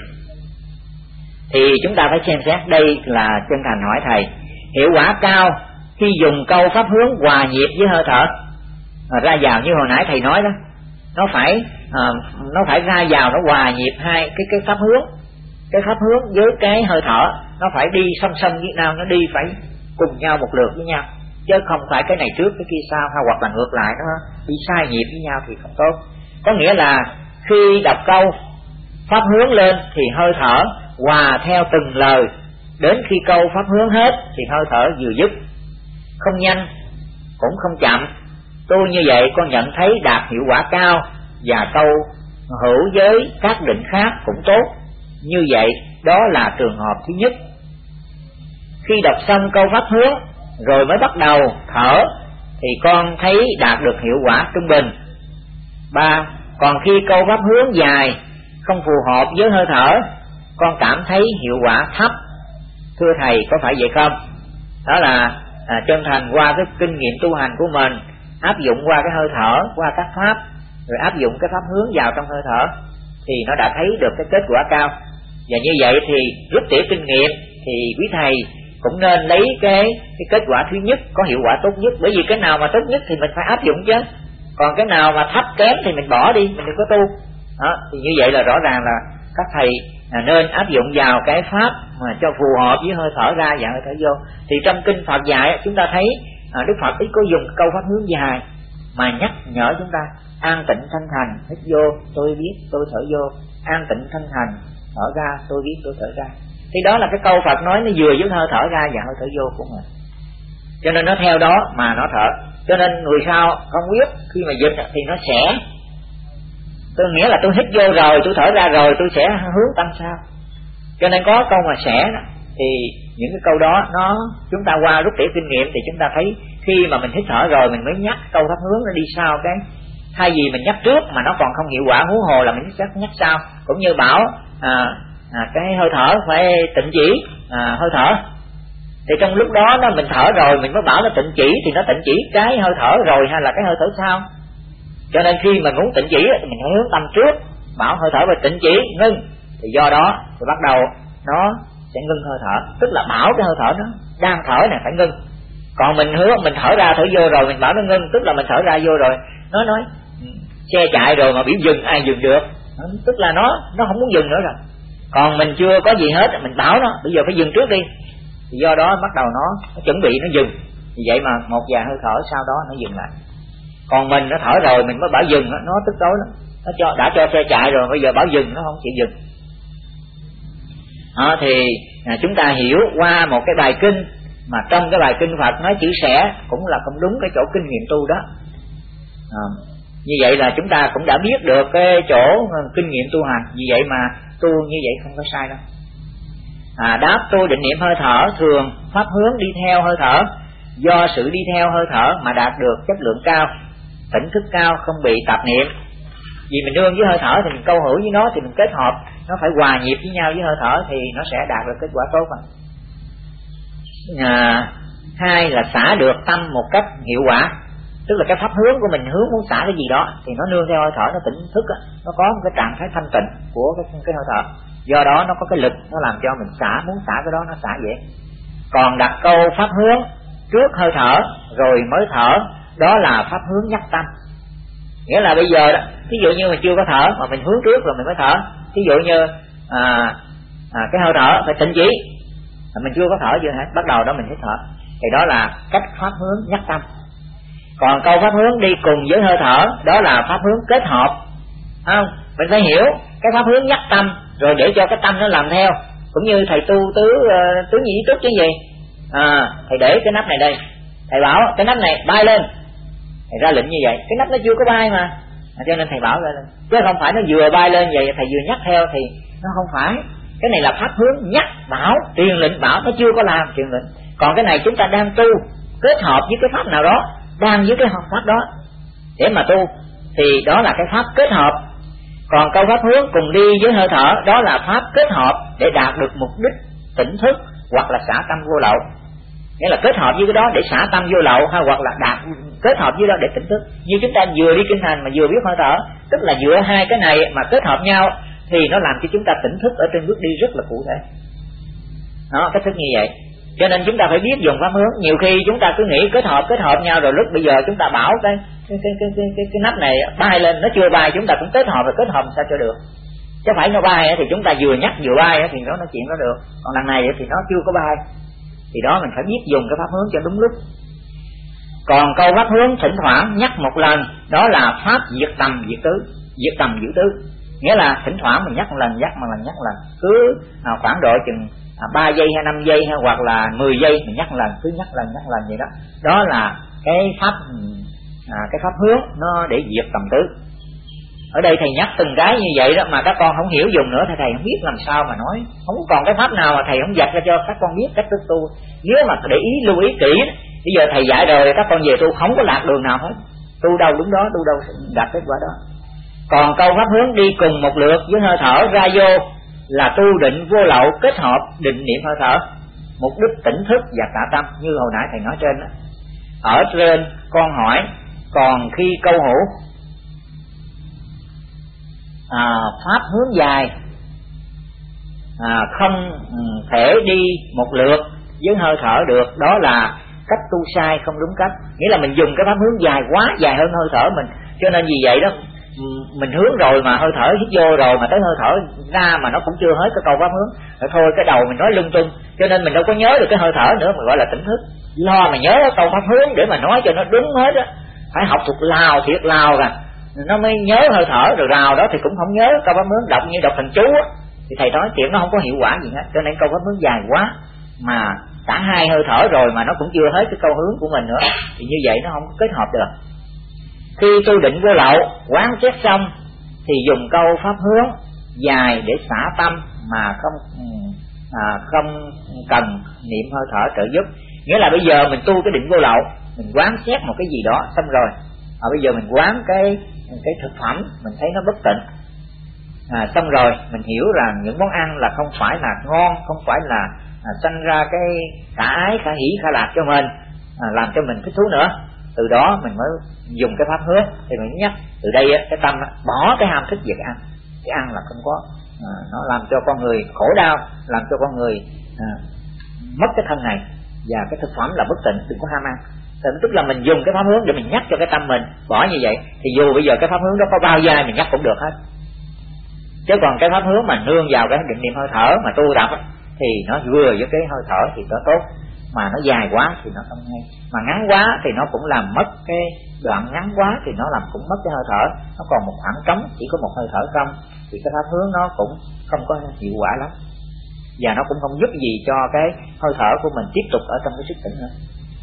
thì chúng ta phải xem xét. Đây là chân thành hỏi thầy, hiệu quả cao khi dùng câu pháp hướng hòa nhịp với hơi thở à, ra vào như hồi nãy thầy nói đó, nó phải à, nó phải ra vào nó hòa nhịp hai cái cái pháp hướng, cái pháp hướng với cái hơi thở nó phải đi song song với nhau, nó đi phải cùng nhau một lượt với nhau, chứ không phải cái này trước cái kia sau hay hoặc là ngược lại nó đi sai nhịp với nhau thì không tốt. Có nghĩa là khi đọc câu pháp hướng lên thì hơi thở hòa theo từng lời, đến khi câu pháp hướng hết thì hơi thở vừa dứt, không nhanh cũng không chậm. Tu như vậy con nhận thấy đạt hiệu quả cao và câu hữu với các định khác cũng tốt. Như vậy đó là trường hợp thứ nhất. Khi đọc xong câu pháp hướng rồi mới bắt đầu thở thì con thấy đạt được hiệu quả trung bình. Ba, còn khi câu pháp hướng dài không phù hợp với hơi thở, con cảm thấy hiệu quả thấp. Thưa thầy có phải vậy không? Đó là à, chân thành qua cái kinh nghiệm tu hành của mình, áp dụng qua cái hơi thở, qua các pháp, rồi áp dụng cái pháp hướng vào trong hơi thở thì nó đã thấy được cái kết quả cao. Và như vậy thì rút tỉa kinh nghiệm thì quý thầy cũng nên lấy cái cái kết quả thứ nhất có hiệu quả tốt nhất, bởi vì cái nào mà tốt nhất thì mình phải áp dụng chứ, còn cái nào mà thấp kém thì mình bỏ đi, mình đừng có tu đó. Thì như vậy là rõ ràng là các thầy à, nên áp dụng vào cái pháp mà cho phù hợp với hơi thở ra và hơi thở vô. Thì trong kinh Phật dạy chúng ta thấy à, Đức Phật ít có dùng câu pháp hướng dài mà nhắc nhở chúng ta an tịnh thanh thành, hít vô tôi biết tôi thở vô, an tịnh thanh thành thở ra tôi biết tôi thở ra. Thì đó là cái câu Phật nói nó vừa với hơi thở ra và hơi thở vô của mình, cho nên nó theo đó mà nó thở. Cho nên người sau không biết khi mà dịch thì nó sẽ, tôi nghĩa là tôi hít vô rồi tôi thở ra rồi tôi sẽ hướng tâm sao. Cho nên có câu mà sẽ đó, thì những cái câu đó nó chúng ta qua rút tỉa kinh nghiệm thì chúng ta thấy khi mà mình hít thở rồi mình mới nhắc câu pháp hướng nó đi sau, cái thay vì mình nhắc trước mà nó còn không hiệu quả, huống hồ là mình nhắc nhắc sau. Cũng như bảo à, à, cái hơi thở phải tịnh chỉ à, hơi thở, thì trong lúc đó nó mình thở rồi mình mới bảo nó tịnh chỉ thì nó tịnh chỉ cái hơi thở rồi hay là cái hơi thở sau. Cho nên khi mình muốn tịnh chỉ thì mình phải hướng tâm trước, bảo hơi thở và tịnh chỉ ngưng, thì do đó thì bắt đầu nó sẽ ngưng hơi thở, tức là bảo cái hơi thở nó đang thở này phải ngưng. Còn mình hướng mình thở ra thở vô rồi mình bảo nó ngưng, tức là mình thở ra vô rồi nó nói xe chạy rồi mà biểu dừng ai dừng được, tức là nó nó không muốn dừng nữa rồi. Còn mình chưa có gì hết mình bảo nó bây giờ phải dừng trước đi, thì do đó bắt đầu nó, nó chuẩn bị nó dừng. Vì vậy mà một vài hơi thở sau đó nó dừng lại. Còn mình nó thở rồi mình mới bảo dừng, nó, nó tức tối lắm, nó cho đã cho xe chạy rồi bây giờ bảo dừng nó không chịu dừng. Đó, thì à, chúng ta hiểu qua một cái bài kinh mà trong cái bài kinh Phật nói chữ sẽ cũng là cũng đúng cái chỗ kinh nghiệm tu đó. À, như vậy là chúng ta cũng đã biết được cái chỗ kinh nghiệm tu hành. Vì vậy mà tu như vậy không có sai đâu. À, đáp tôi định niệm hơi thở thường pháp hướng đi theo hơi thở, do sự đi theo hơi thở mà đạt được chất lượng cao, tỉnh thức cao, không bị tạp niệm. Vì mình nương với hơi thở thì mình câu hữu với nó thì mình kết hợp, nó phải hòa nhịp với nhau với hơi thở thì nó sẽ đạt được kết quả tốt hơn. À, hai là xả được tâm một cách hiệu quả, tức là cái pháp hướng của mình hướng muốn xả cái gì đó thì nó nương theo hơi thở, nó tỉnh thức đó, nó có một cái trạng thái thanh tịnh của cái, cái hơi thở, do đó nó có cái lực nó làm cho mình xả, muốn xả cái đó nó xả dễ. Còn đặt câu pháp hướng trước hơi thở rồi mới thở, đó là pháp hướng nhắc tâm. Nghĩa là bây giờ đó, ví dụ như mình chưa có thở mà mình hướng trước rồi mình mới thở. Ví dụ như à, à, cái hơi thở phải tịnh chỉ, mình chưa có thở chưa hết, bắt đầu đó mình hít thở, thì đó là cách pháp hướng nhắc tâm. Còn câu pháp hướng đi cùng với hơi thở, đó là pháp hướng kết hợp. Không, mình phải hiểu cái pháp hướng nhắc tâm rồi để cho cái tâm nó làm theo, Cũng như thầy tu tứ uh, tứ nhị túc chứ gì, à, thầy để cái nắp này đây, thầy bảo cái nắp này bay lên, thầy ra lệnh như vậy, cái nắp nó chưa có bay mà, à, cho nên thầy bảo lên, chứ không phải nó vừa bay lên vậy thầy vừa nhắc theo thì nó không phải. Cái này là pháp hướng nhắc bảo, truyền lệnh bảo, nó chưa có làm truyền lệnh. Còn cái này chúng ta đang tu kết hợp với cái pháp nào đó, đang với cái pháp đó để mà tu, thì đó là cái pháp kết hợp. Còn câu pháp hướng cùng đi với hơi thở, đó là pháp kết hợp để đạt được mục đích tỉnh thức hoặc là xả tâm vô lậu. Nghĩa là kết hợp với cái đó để xả tâm vô lậu, hay hoặc là đạt kết hợp với đó để tỉnh thức. Như chúng ta vừa đi kinh hành mà vừa biết hơi thở, tức là giữa hai cái này mà kết hợp nhau thì nó làm cho chúng ta tỉnh thức ở trên bước đi rất là cụ thể. Đó, cách thức như vậy. Cho nên chúng ta phải biết dùng pháp hướng. Nhiều khi chúng ta cứ nghĩ kết hợp kết hợp nhau, rồi lúc bây giờ chúng ta bảo cái cái cái cái cái, cái, cái nắp này bay lên, nó chưa bay chúng ta cũng kết hợp, rồi kết hợp sao cho được. Chứ phải nó bay thì chúng ta vừa nhắc vừa bay thì nó nói chuyện đó được. Còn lần này thì nó chưa có bay, thì đó mình phải biết dùng cái pháp hướng cho đúng lúc. Còn câu pháp hướng thỉnh thoảng nhắc một lần, đó là pháp diệt tầm diệt tứ, diệt tầm diệt tứ. Nghĩa là thỉnh thoảng mình nhắc một lần, nhắc một lần, nhắc một lần, cứ à, khoảng độ chừng ba giây hay năm giây hay hoặc là mười giây mình nhắc một lần, cứ nhắc lần nhắc lần vậy đó. Đó là cái pháp à, cái pháp hướng nó để diệt tầm tứ. Ở đây thầy nhắc từng cái như vậy đó mà các con không hiểu dùng nữa thì thầy không biết làm sao mà nói. Không còn cái pháp nào mà thầy không dạy ra cho các con biết cách thức tu. Nếu mà để ý lưu ý kỹ, bây giờ thầy dạy rồi các con về tu không có lạc đường nào hết, tu đâu đúng đó, tu đâu đạt kết quả đó. Còn câu pháp hướng đi cùng một lượt với hơi thở ra vô là tu định vô lậu kết hợp định niệm hơi thở, mục đích tỉnh thức và xả tâm như hồi nãy thầy nói trên đó. Ở trên con hỏi còn khi câu hữu à, pháp hướng dài à, không thể đi một lượt với hơi thở được, đó là cách tu sai không đúng cách. Nghĩa là mình dùng cái pháp hướng dài quá, dài hơn hơi thở mình, cho nên vì vậy đó mình hướng rồi mà hơi thở hít vô rồi mà tới hơi thở ra mà nó cũng chưa hết cái câu pháp hướng, rồi thôi cái đầu mình nói lung tung, cho nên mình đâu có nhớ được cái hơi thở nữa mà gọi là tỉnh thức. Lo mà nhớ câu pháp hướng để mà nói cho nó đúng hết á, phải học thuộc lào thiệt lào ra nó mới nhớ hơi thở, rồi rào đó thì cũng không nhớ câu pháp hướng, đọc như đọc thành chú á thì thầy nói chuyện nó không có hiệu quả gì hết. Cho nên câu pháp hướng dài quá mà cả hai hơi thở rồi mà nó cũng chưa hết cái câu hướng của mình nữa, thì như vậy nó không có kết hợp được. Khi tu định vô lậu quán xét xong thì dùng câu pháp hướng dài để xả tâm mà không à, không cần niệm hơi thở trợ giúp. Nghĩa là bây giờ mình tu cái định vô lậu, mình quán xét một cái gì đó xong rồi, à, bây giờ mình quán cái cái thực phẩm mình thấy nó bất tịnh, à, xong rồi mình hiểu rằng những món ăn là không phải là ngon, không phải là à, sanh ra cái khả ái khả hỷ khả lạc cho mình, à, làm cho mình thích thú nữa. Từ đó mình mới dùng cái pháp hướng thì mình nhắc từ đây cái tâm bỏ cái ham thích về cái ăn. Cái ăn là không có à, nó làm cho con người khổ đau, làm cho con người à, mất cái thân này, và cái thực phẩm là bất tịnh, đừng có ham ăn. Tức là mình dùng cái pháp hướng để mình nhắc cho cái tâm mình bỏ như vậy, thì dù bây giờ cái pháp hướng đó có bao dài mình nhắc cũng được hết. Chứ còn cái pháp hướng mà nương vào cái định niệm hơi thở mà tu tập thì nó vừa với cái hơi thở thì nó tốt, mà nó dài quá thì nó không hay, mà ngắn quá thì nó cũng làm mất cái đoạn ngắn quá thì nó làm cũng mất cái hơi thở, nó còn một khoảng trống chỉ có một hơi thở không, thì cái pháp hướng nó cũng không có hiệu quả lắm, và nó cũng không giúp gì cho cái hơi thở của mình tiếp tục ở trong cái sức tỉnh nữa,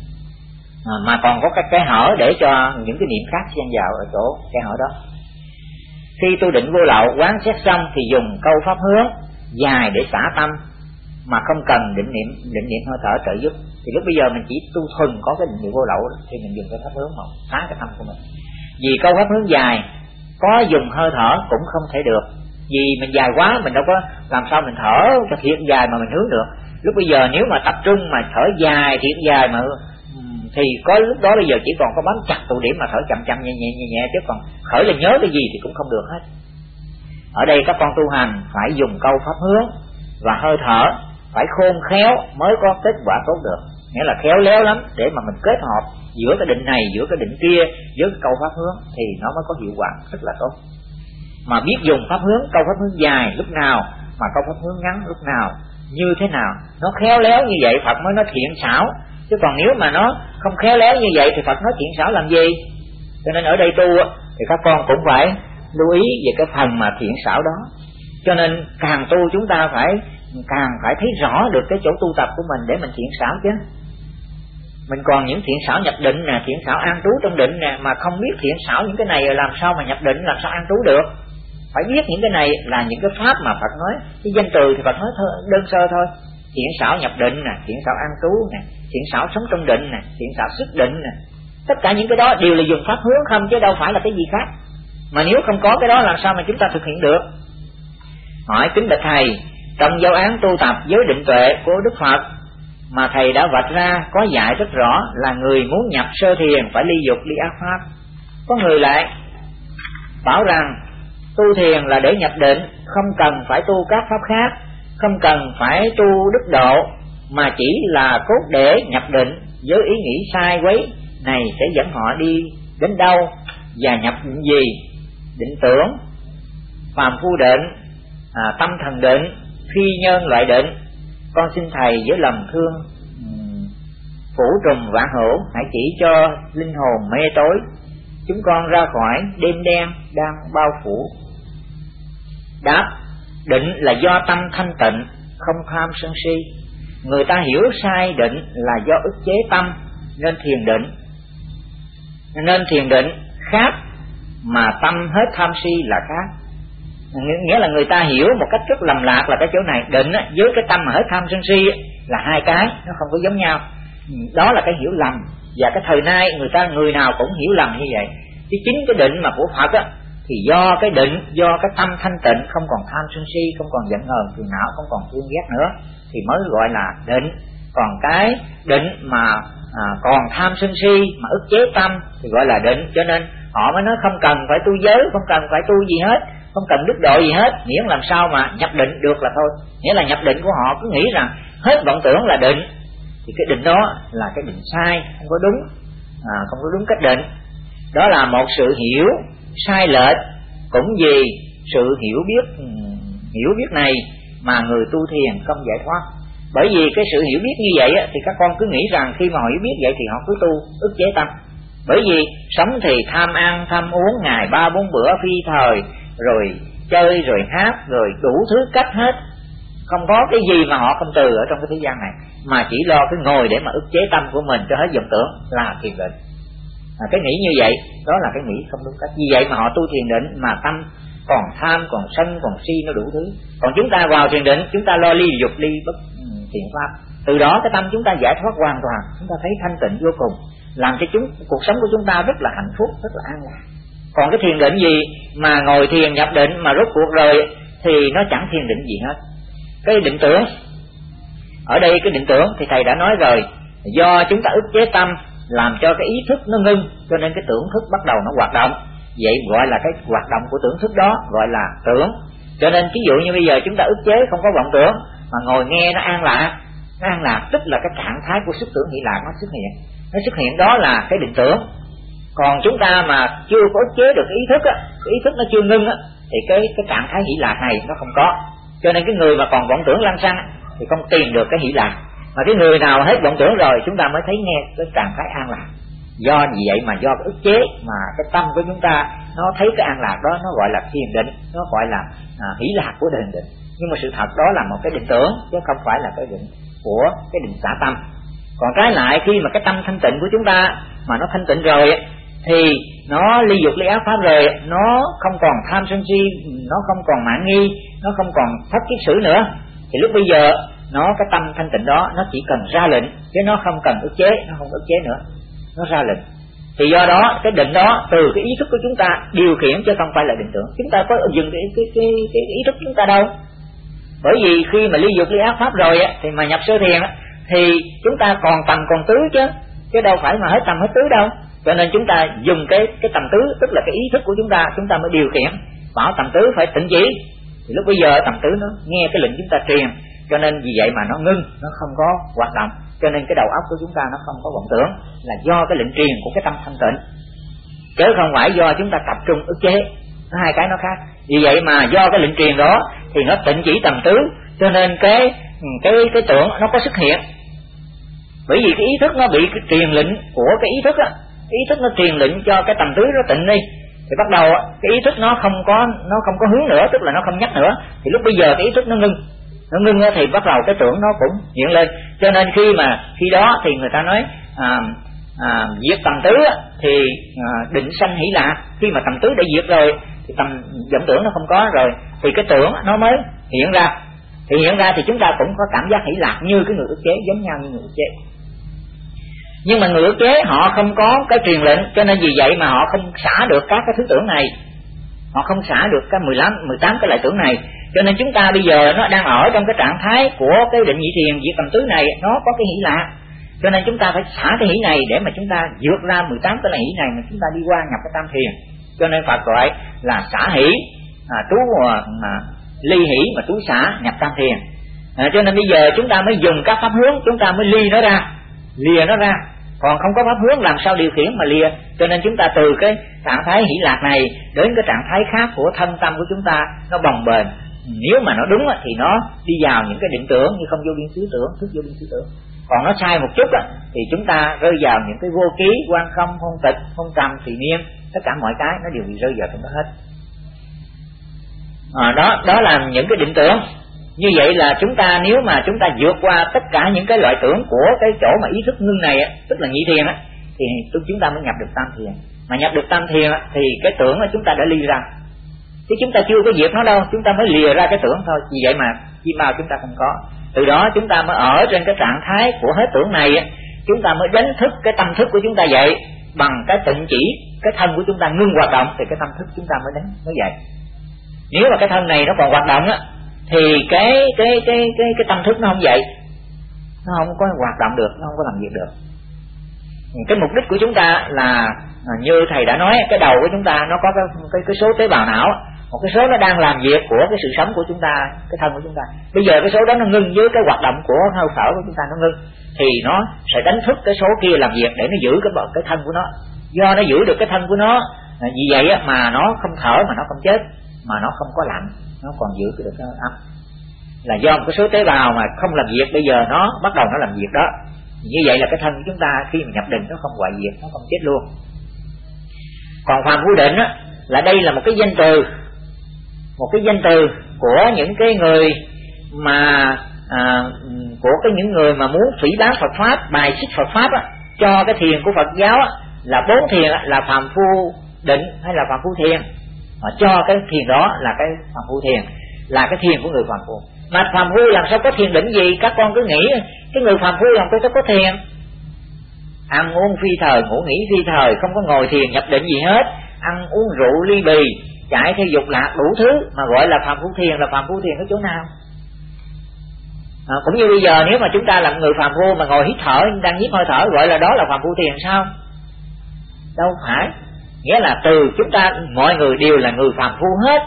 à, mà còn có cái cái hở để cho những cái niệm khác xen vào ở chỗ cái hở đó. Khi tu định vô lậu quán xét xong thì dùng câu pháp hướng dài để xả tâm mà không cần định niệm định niệm hơi thở trợ giúp. Thì lúc bây giờ mình chỉ tu thuần có cái định niệm vô lậu thì mình dùng cái pháp hướng mà phá cái tâm của mình. Vì câu pháp hướng dài có dùng hơi thở cũng không thể được, vì mình dài quá mình đâu có làm sao mình thở cho thiệt dài mà mình hướng được. Lúc bây giờ nếu mà tập trung mà thở dài thiệt dài mà thì có lúc đó bây giờ chỉ còn có bám chặt tụ điểm mà thở chậm chậm nhẹ nhẹ nhẹ nhẹ, chứ còn khởi lên nhớ cái gì thì cũng không được hết. Ở đây các con tu hành phải dùng câu pháp hướng và hơi thở phải khôn khéo mới có kết quả tốt được, nghĩa là khéo léo lắm để mà mình kết hợp giữa cái định này giữa cái định kia với câu pháp hướng thì nó mới có hiệu quả rất là tốt. Mà biết dùng pháp hướng, câu pháp hướng dài lúc nào mà câu pháp hướng ngắn lúc nào, như thế nào nó khéo léo như vậy Phật mới nói thiện xảo, chứ còn nếu mà nó không khéo léo như vậy thì Phật nói thiện xảo làm gì. Cho nên ở đây tu thì các con cũng phải lưu ý về cái phần mà thiện xảo đó. Cho nên càng tu chúng ta phải càng phải thấy rõ được cái chỗ tu tập của mình để mình thiện xảo chứ. Mình còn những thiện xảo nhập định nè, thiện xảo an trú trong định nè, mà không biết thiện xảo những cái này làm sao mà nhập định, làm sao an trú được. Phải biết những cái này là những cái pháp mà Phật nói, cái danh từ thì Phật nói đơn sơ thôi. Thiện xảo nhập định nè, thiện xảo an trú nè, thiện xảo sống trong định nè, thiện xảo xuất định nè. Tất cả những cái đó đều là dùng pháp hướng không, chứ đâu phải là cái gì khác. Mà nếu không có cái đó làm sao mà chúng ta thực hiện được? Hỏi kính bạch thầy, trong giáo án tu tập giới định tuệ của Đức Phật mà thầy đã vạch ra có dạy rất rõ là người muốn nhập sơ thiền phải ly dục ly ác pháp. Có người lại bảo rằng tu thiền là để nhập định, không cần phải tu các pháp khác, không cần phải tu đức độ, mà chỉ là cốt để nhập định. Với ý nghĩ sai quấy này sẽ dẫn họ đi đến đâu và nhập định gì? Định tưởng, phàm phu định, à, tâm thần định, phi nhân loại định. Con xin thầy với lòng thương phủ trùm vạn hữu hãy chỉ cho linh hồn mê tối, chúng con ra khỏi đêm đen đang bao phủ. Đáp: định là do tâm thanh tịnh, không tham sân si. Người ta hiểu sai định là do ức chế tâm nên thiền định, nên thiền định khác, mà tâm hết tham si là khác. Nghĩa là người ta hiểu một cách rất lầm lạc là cái chỗ này định với cái tâm mà hết tham sân si là hai cái, nó không có giống nhau. Đó là cái hiểu lầm, và cái thời nay người ta người nào cũng hiểu lầm như vậy. Chứ chính cái định mà của Phật á, thì do cái định, do cái tâm thanh tịnh, không còn tham sân si, không còn giận hờn phiền não, không còn thương ghét nữa, thì mới gọi là định. Còn cái định mà à, còn tham sân si mà ức chế tâm thì gọi là định. Cho nên họ mới nói không cần phải tu giới, không cần phải tu gì hết, không cần đức độ gì hết, miễn làm sao mà nhập định được là thôi. Nghĩa là nhập định của họ cứ nghĩ rằng hết vọng tưởng là định, thì cái định đó là cái định sai, không có đúng, à, không có đúng cách định. Đó là một sự hiểu sai lệch. Cũng vì sự hiểu biết hiểu biết này mà người tu thiền không giải thoát. Bởi vì cái sự hiểu biết như vậy thì các con cứ nghĩ rằng khi mà họ hiểu biết vậy thì họ cứ tu ức chế tâm. Bởi vì sống thì tham ăn tham uống ngày ba bốn bữa phi thời, rồi chơi rồi hát rồi đủ thứ cách hết, không có cái gì mà họ không từ ở trong cái thế gian này, mà chỉ lo cái ngồi để mà ức chế tâm của mình cho hết vọng tưởng là thiền định. À, cái nghĩ như vậy đó là cái nghĩ không đúng cách. Vì vậy mà họ tu thiền định mà tâm còn tham, còn sân, còn si, nó đủ thứ. Còn chúng ta vào thiền định, chúng ta lo ly dục ly bất thiện pháp, từ đó cái tâm chúng ta giải thoát hoàn toàn, chúng ta thấy thanh tịnh vô cùng, làm cho chúng cuộc sống của chúng ta rất là hạnh phúc, rất là an lạc. Còn cái thiền định gì mà ngồi thiền nhập định mà rốt cuộc rồi thì nó chẳng thiền định gì hết. Cái định tưởng, ở đây cái định tưởng thì thầy đã nói rồi, do chúng ta ức chế tâm làm cho cái ý thức nó ngưng, cho nên cái tưởng thức bắt đầu nó hoạt động. Vậy gọi là cái hoạt động của tưởng thức đó gọi là tưởng. Cho nên ví dụ như bây giờ chúng ta ức chế không có vọng tưởng mà ngồi nghe nó an lạc, nó an lạc tức là cái trạng thái của sức tưởng hỷ lạc nó xuất hiện. Nó xuất hiện đó là cái định tưởng. Còn chúng ta mà chưa có ức chế được cái ý thức á, cái ý thức nó chưa ngưng á, thì cái cái trạng thái hỷ lạc này nó không có. Cho nên cái người mà còn vọng tưởng lăng xăng thì không tìm được cái hỷ lạc. Mà cái người nào hết vọng tưởng rồi chúng ta mới thấy nghe cái trạng thái an lạc. Do vì vậy mà do cái ức chế mà cái tâm của chúng ta nó thấy cái an lạc đó, nó gọi là thiền định, nó gọi là à, hỷ lạc của thiền định. Nhưng mà sự thật đó là một cái định tưởng chứ không phải là cái định của cái định xả tâm. Còn trái lại khi mà cái tâm thanh tịnh của chúng ta mà nó thanh tịnh rồi thì nó ly dục ly ác pháp rồi, nó không còn tham sân si, nó không còn mạn nghi, nó không còn thất kiết sử nữa, thì lúc bây giờ nó cái tâm thanh tịnh đó nó chỉ cần ra lệnh chứ nó không cần ức chế, nó không ức chế nữa, nó ra lệnh. Thì do đó cái định đó từ cái ý thức của chúng ta điều khiển chứ không phải là định tưởng. Chúng ta có dừng cái cái cái, cái ý thức chúng ta đâu. Bởi vì khi mà ly dục ly ác pháp rồi á, thì mà nhập sơ thiền á, thì chúng ta còn tầm còn tứ chứ, chứ đâu phải mà hết tầm hết tứ đâu. Cho nên chúng ta dùng cái cái tầm tứ, tức là cái ý thức của chúng ta, chúng ta mới điều khiển. Bảo tầm tứ phải tịnh chỉ, thì lúc bây giờ tầm tứ nó nghe cái lệnh chúng ta truyền, cho nên vì vậy mà nó ngưng, nó không có hoạt động. Cho nên cái đầu óc của chúng ta nó không có vọng tưởng là do cái lệnh truyền của cái tâm thanh tịnh, chứ không phải do chúng ta tập trung ức chế. Nó hai cái nó khác. Vì vậy mà do cái lệnh truyền đó thì nó tịnh chỉ tầm tứ, cho nên cái cái cái tưởng nó có xuất hiện. Bởi vì cái ý thức nó bị cái truyền lệnh của cái ý thức á, cái ý thức nó truyền lệnh cho cái tầm tứ nó tịnh đi, thì bắt đầu cái ý thức nó không có nó không có hướng nữa, tức là nó không nhắc nữa, thì lúc bây giờ cái ý thức nó ngưng, Nó ngưng thì bắt đầu cái tưởng nó cũng hiện lên. Cho nên khi mà khi đó thì người ta nói à, à, diệt tầm tứ thì à, định sanh hỷ lạc. Khi mà tầm tứ đã diệt rồi thì tầm vọng tưởng nó không có rồi, thì cái tưởng nó mới hiện ra. Thì hiện ra thì chúng ta cũng có cảm giác hỷ lạc như cái người ức chế, giống nhau như người ức chế. Nhưng mà người ức chế họ không có cái truyền lệnh, cho nên vì vậy mà họ không xả được các cái thứ tưởng này, họ không xả được cái mười lăm, mười tám cái loại tưởng này. Cho nên chúng ta bây giờ nó đang ở trong cái trạng thái của cái định nhị thiền diệt tầm tứ này, nó có cái hỷ lạc. Cho nên chúng ta phải xả cái hỷ này để mà chúng ta vượt ra mười tám cái loại hỷ này mà chúng ta đi qua nhập cái tam thiền. Cho nên Phật gọi là xả hỷ, à, trú mà ly hỷ mà trú xả nhập tam thiền. À, cho nên bây giờ chúng ta mới dùng các pháp hướng, chúng ta mới ly nó ra, lìa nó ra. Còn không có pháp hướng làm sao điều khiển mà lìa. Cho nên chúng ta từ cái trạng thái hỷ lạc này đến cái trạng thái khác của thân tâm của chúng ta nó bồng bềnh. Nếu mà nó đúng thì nó đi vào những cái định tưởng như không vô biên xứ tưởng, thức vô biên xứ tưởng. Còn nó sai một chút thì chúng ta rơi vào những cái vô ký, quan không, không tịch, không trầm, tùy niệm, tất cả mọi cái nó đều bị rơi vào trong đó hết. À, đó đó là những cái định tưởng. Như vậy là chúng ta nếu mà chúng ta vượt qua tất cả những cái loại tưởng của cái chỗ mà ý thức ngưng này, tức là nhị thiền á, thì chúng ta mới nhập được tam thiền. Mà nhập được tam thiền thì cái tưởng là chúng ta đã ly ra, chứ chúng ta chưa có diệt nó đâu, chúng ta mới lìa ra cái tưởng thôi. Vì vậy mà chi mau chúng ta không có. Từ đó chúng ta mới ở trên cái trạng thái của hết tưởng này, chúng ta mới đánh thức cái tâm thức của chúng ta dậy bằng cái tịnh chỉ. Cái thân của chúng ta ngưng hoạt động thì cái tâm thức chúng ta mới đánh mới dậy. Nếu mà cái thân này nó còn hoạt động á, thì cái cái cái cái cái tâm thức nó không dậy, nó không có hoạt động được, nó không có làm việc được. Cái mục đích của chúng ta là như thầy đã nói, cái đầu của chúng ta nó có cái cái, cái số tế bào não, một cái số nó đang làm việc của cái sự sống của chúng ta, cái thân của chúng ta. Bây giờ cái số đó nó ngưng với cái hoạt động của hơi thở của chúng ta nó ngưng, thì nó sẽ đánh thức cái số kia làm việc để nó giữ cái cái thân của nó. Do nó giữ được cái thân của nó, vì vậy mà nó không thở mà nó không chết, mà nó không có lạnh, nó còn giữ được cái ấm. Là do một cái số tế bào mà không làm việc, bây giờ nó bắt đầu nó làm việc đó. Như vậy là cái thân của chúng ta khi mà nhập định nó không hoại diệt, nó không chết luôn. Còn phàm phu định á, là đây là một cái danh từ, một cái danh từ của những cái người mà à, của cái những người mà muốn phỉ báng Phật pháp, bài xích Phật pháp á, cho cái thiền của Phật giáo á, là bốn thiền á, là phàm phu định hay là phàm phu thiền. Họ cho cái thiền đó là cái phàm phu thiền, là cái thiền của người phàm phu. Mà phàm phu làm sao có thiền định gì? Các con cứ nghĩ cái người phàm phu làm sao có thiền? Ăn uống phi thời, ngủ nghỉ phi thời, không có ngồi thiền nhập định gì hết, ăn uống rượu ly bì, chạy theo dục lạc đủ thứ, mà gọi là phàm phu thiền. Là phàm phu thiền ở chỗ nào? À, cũng như bây giờ nếu mà chúng ta làm người phàm phu mà ngồi hít thở, đang hít hơi thở, gọi là đó là phàm phu thiền sao? Đâu phải. Nghĩa là từ chúng ta mọi người đều là người phàm phu hết,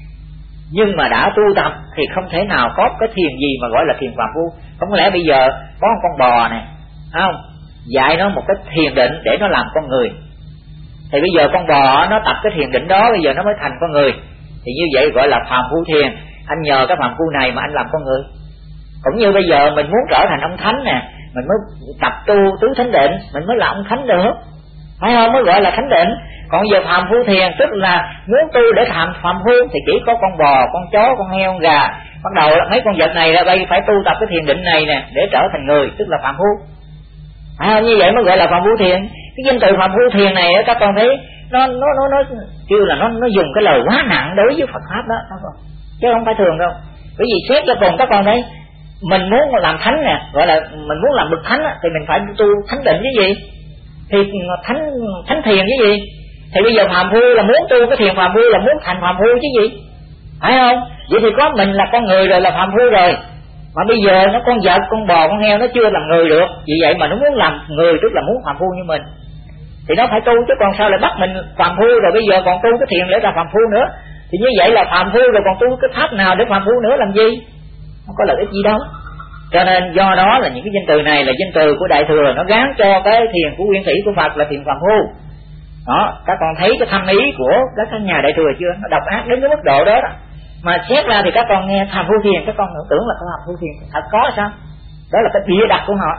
nhưng mà đã tu tập thì không thể nào có cái thiền gì mà gọi là thiền phàm phu. Không lẽ bây giờ có một con bò này, không, dạy nó một cái thiền định để nó làm con người, thì bây giờ con bò nó tập cái thiền định đó, bây giờ nó mới thành con người, thì như vậy gọi là phàm phu thiền. Anh nhờ cái phàm phu này mà anh làm con người. Cũng như bây giờ mình muốn trở thành ông thánh nè, mình mới tập tu tứ thánh định, mình mới là ông thánh được, phải không? Mới gọi là thánh định. Còn giờ phàm phu thiền tức là muốn tu để thành phàm phu thì chỉ có con bò, con chó, con heo, con gà. Bắt đầu mấy con vật này là bây phải tu tập cái thiền định này nè để trở thành người, tức là phàm phu. Phải không? Như vậy mới gọi là phàm phu thiền. Cái danh từ phàm phu thiền này các con thấy nó nó nó nó kêu là nó nó dùng cái lời quá nặng đối với Phật pháp đó, các con, chứ không phải thường đâu. Bởi vì xét cho cùng các con thấy, mình muốn làm thánh nè, gọi là mình muốn làm bậc thánh thì mình phải tu thánh định chứ gì, thì thánh thánh thiền chứ gì. Thì bây giờ phàm phu là muốn tu cái thiền phàm phu là muốn thành phàm phu chứ gì, phải không? Vậy thì có mình là con người rồi, là phàm phu rồi. Mà bây giờ nó con vật, con bò, con heo nó chưa làm người được, vì vậy mà nó muốn làm người, tức là muốn phàm phu như mình, thì nó phải tu. Chứ còn sao lại bắt mình phàm phu rồi bây giờ còn tu cái thiền để là phàm phu nữa? Thì như vậy là phàm phu rồi còn tu cái pháp nào để phàm phu nữa làm gì? Không có lợi ích gì đâu. Cho nên do đó là những cái danh từ này là danh từ của Đại Thừa, nó gán cho cái thiền của Nguyên Thủy của Phật là thiền phàm phu. Đó, các con thấy cái thâm ý của các nhà Đại Thừa chưa? Nó độc ác đến cái mức độ đó, đó. Mà xét ra thì các con nghe phàm phu thiền, các con tưởng là phàm phu thiền thật có sao? Đó là cái bịa đặt của họ,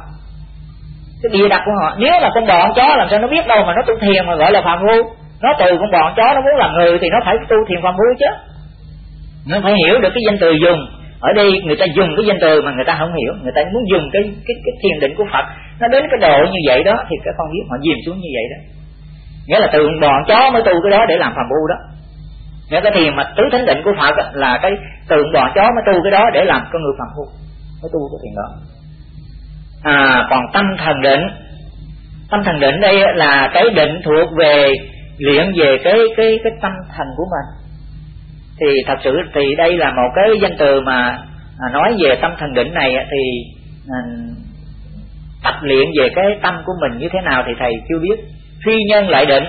cái bịa đặt của họ. Nếu là con bò con chó làm sao nó biết đâu mà nó tu thiền mà gọi là phàm phu? Nó từ con bò con chó nó muốn làm người thì nó phải tu thiền phàm phu chứ. Nó phải hiểu được cái danh từ dùng, Ở đây người ta dùng cái danh từ mà người ta không hiểu, người ta muốn dùng cái cái cái thiền định của Phật nó đến cái độ như vậy đó, thì các con biết họ dìm xuống như vậy đó. Nghĩa là tượng bò chó mới tu cái đó để làm phàm phu đó. Nghĩa cái thiền mà tứ thánh định của Phật là cái tượng bò chó mới tu cái đó để làm con người phàm phu, mới tu cái thiền đó. À, còn tâm thần định, tâm thần định đây là cái định thuộc về luyện về cái cái cái tâm thần của mình. Thì thật sự thì đây là một cái danh từ mà à, nói về tâm thần định này thì à, tập luyện về cái tâm của mình như thế nào thì thầy chưa biết. Phi nhân lợi định,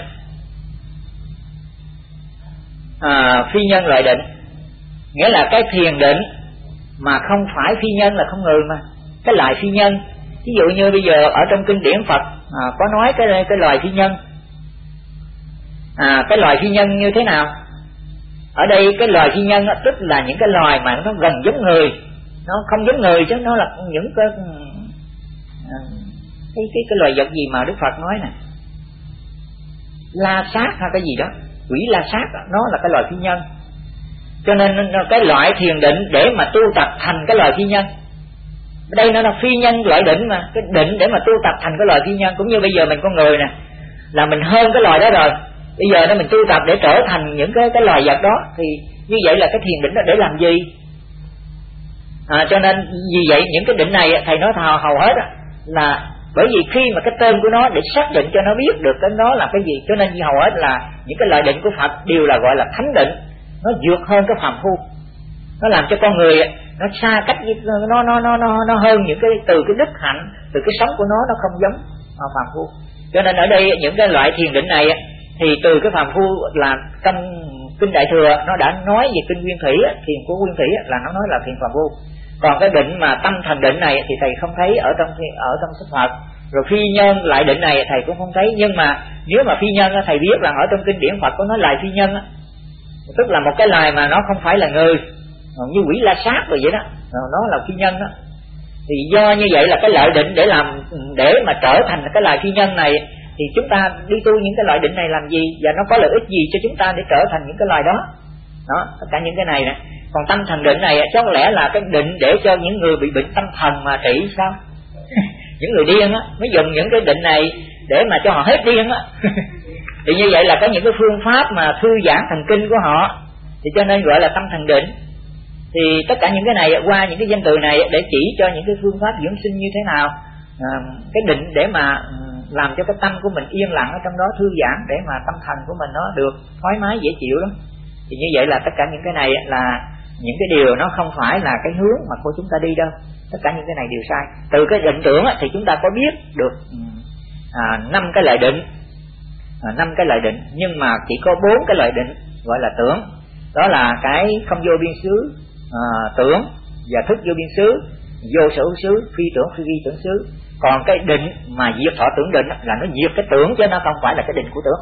à, phi nhân lợi định nghĩa là cái thiền định mà không phải phi nhân là không người mà cái loại phi nhân. Ví dụ như bây giờ ở trong kinh điển Phật à, có nói cái cái loài phi nhân. À, cái loài phi nhân như thế nào? Ở đây cái loài phi nhân đó, tức là những cái loài mà nó gần giống người, nó không giống người chứ nó là những cái cái cái, cái loài vật gì mà Đức Phật nói nè, la sát hay cái gì đó, quỷ la sát đó, nó là cái loài phi nhân. Cho nên cái loại thiền định để mà tu tập thành cái loài phi nhân, đây nó là phi nhân loại định mà, cái định để mà tu tập thành cái loài phi nhân. Cũng như bây giờ mình con người nè, là mình hơn cái loài đó rồi, bây giờ nó mình tu tập để trở thành những cái cái loài vật đó, thì như vậy là cái thiền định đó để làm gì? À, cho nên vì vậy những cái định này thầy nói hầu hầu hết là bởi vì khi mà cái tên của nó để xác định cho nó biết được cái nó là cái gì, cho nên hầu hết là những cái loại định của Phật đều là gọi là thánh định, nó vượt hơn cái phàm phu, nó làm cho con người nó xa cách với, nó nó nó nó nó hơn những cái từ cái đức hạnh, từ cái sống của nó nó không giống phàm phu. Cho nên ở đây những cái loại thiền định này thì từ cái phàm phu là trong kinh Đại Thừa nó đã nói về kinh Nguyên Thủy, thiền của Nguyên Thủy là nó nói là thiền phàm phu. Còn cái định mà tâm thần định này thì thầy không thấy ở trong ở trong sách Phật. Rồi phi nhân lại định này thầy cũng không thấy, nhưng mà nếu mà phi nhân thầy biết là ở trong kinh điển Phật có nói loài phi nhân, tức là một cái loài mà nó không phải là người, như quỷ la sát rồi vậy đó, nó là phi nhân đó. Thì do như vậy là cái lợi định để làm để mà trở thành cái loài phi nhân này thì chúng ta đi tu những cái loại định này làm gì, và nó có lợi ích gì cho chúng ta để trở thành những cái loài đó. Đó, tất cả những cái này nè. Còn tâm thần định này chắc có lẽ là cái định để cho những người bị bệnh tâm thần mà trị sao? Những người điên á mới dùng những cái định này để mà cho họ hết điên á. Thì như vậy là có những cái phương pháp mà thư giãn thần kinh của họ, thì cho nên gọi là tâm thần định. Thì tất cả những cái này qua những cái danh từ này để chỉ cho những cái phương pháp dưỡng sinh như thế nào, à, cái định để mà làm cho cái tâm của mình yên lặng ở trong đó, thư giãn để mà tâm thần của mình nó được thoải mái dễ chịu đó. Thì như vậy là tất cả những cái này là những cái điều nó không phải là cái hướng mà của chúng ta đi đâu, tất cả những cái này đều sai. Từ cái định tưởng thì chúng ta có biết được năm à, cái lợi định, năm à, cái lợi định, nhưng mà chỉ có bốn cái lợi định gọi là tưởng. Đó là cái không vô biên xứ à, tưởng, và thức vô biên xứ, vô sở hữu xứ, phi tưởng phi vi tưởng xứ. Còn cái định mà diệt thọ tưởng định là nó diệt cái tưởng, chứ nó không phải là cái định của tưởng.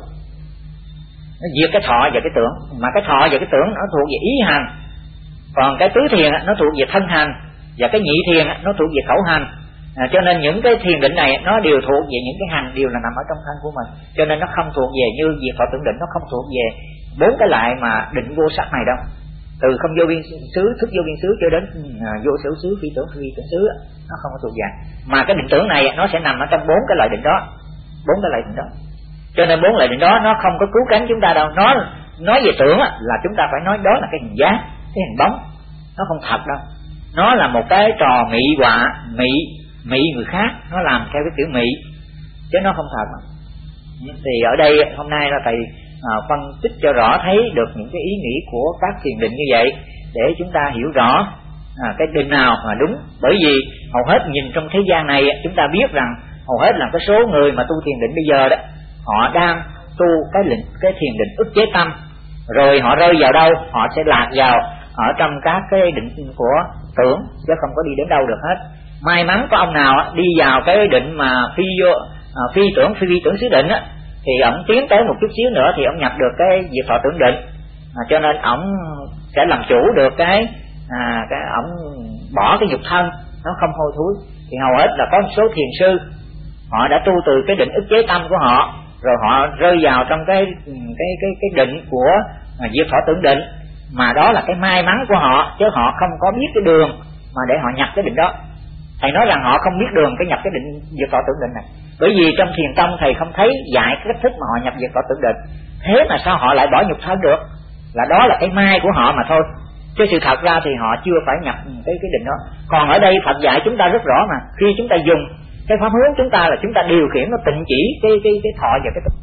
Nó diệt cái thọ và cái tưởng, mà cái thọ và cái tưởng nó thuộc về ý hành. Còn cái tứ thiền nó thuộc về thân hành, và cái nhị thiền nó thuộc về khẩu hành. À, cho nên những cái thiền định này nó đều thuộc về những cái hành, đều là nằm ở trong thân của mình. Cho nên nó không thuộc về như diệt thọ tưởng định, nó không thuộc về bốn cái lại mà định vô sắc này đâu. Từ không vô biên xứ, thức vô biên xứ cho đến à, vô sở xứ, phi tưởng phi tưởng xứ, nó không có thuộc dạng. Mà cái định tưởng này nó sẽ nằm ở trong bốn cái loại định đó, bốn cái loại định đó. Cho nên bốn loại định đó nó không có cứu cánh chúng ta đâu. Nó nói về tưởng là chúng ta phải nói đó là cái hình dáng, cái hình bóng, nó không thật đâu. Nó là một cái trò mị họa, mị mị người khác, nó làm theo cái kiểu mị, chứ nó không thật. Thì ở đây hôm nay là thầy à, phân tích cho rõ thấy được những cái ý nghĩ của các thiền định như vậy, để chúng ta hiểu rõ à, cái định nào mà đúng. Bởi vì hầu hết nhìn trong thế gian này chúng ta biết rằng hầu hết là cái số người mà tu thiền định bây giờ đó, họ đang tu cái định cái thiền định ức chế tâm, rồi họ rơi vào đâu họ sẽ lạc vào ở trong các cái định của tưởng, chứ không có đi đến đâu được hết. May mắn có ông nào đi vào cái định mà phi vô à, phi tưởng phi vi tưởng xứ định á, thì ông tiến tới một chút xíu nữa thì ông nhập được cái diệt thọ tưởng định, à, cho nên ông sẽ làm chủ được cái à, cái ông bỏ cái nhục thân, nó không hôi thối. Thì hầu hết là có một số thiền sư họ đã tu từ cái định ức chế tâm của họ, rồi họ rơi vào trong cái cái cái cái định của à, diệt thọ tưởng định, mà đó là cái may mắn của họ, chứ họ không có biết cái đường mà để họ nhập cái định đó. Thầy nói rằng họ không biết đường cái nhập cái định vượt cội tưởng định này, bởi vì trong thiền tông thầy không thấy dạy cái cách thức mà họ nhập vượt cội tưởng định. Thế mà sao họ lại bỏ nhục thân được? Là đó là cái may của họ mà thôi, chứ sự thật ra thì họ chưa phải nhập cái cái định đó. Còn ở đây Phật dạy chúng ta rất rõ mà, khi chúng ta dùng cái pháp hướng chúng ta là chúng ta điều khiển nó tịnh chỉ cái cái cái thọ và cái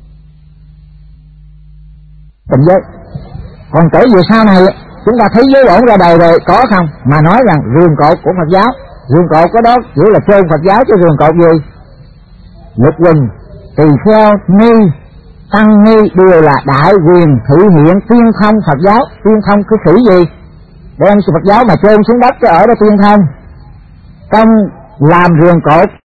tịnh giới. Còn kể về sau này chúng ta thấy giới bổn ra đời rồi có không? Mà nói rằng giường cột của Phật giáo, giường cột có đó chỉ là trên Phật giáo, chứ giường cột gì? Lục quỳnh, tỳ kheo, ni, tăng ni đều là đại quyền thị hiện tiên thông Phật giáo. Tiên thông cái khỉ gì? Đem Phật giáo mà trôn xuống đất cho ở đó tiên thông. Trong làm giường cột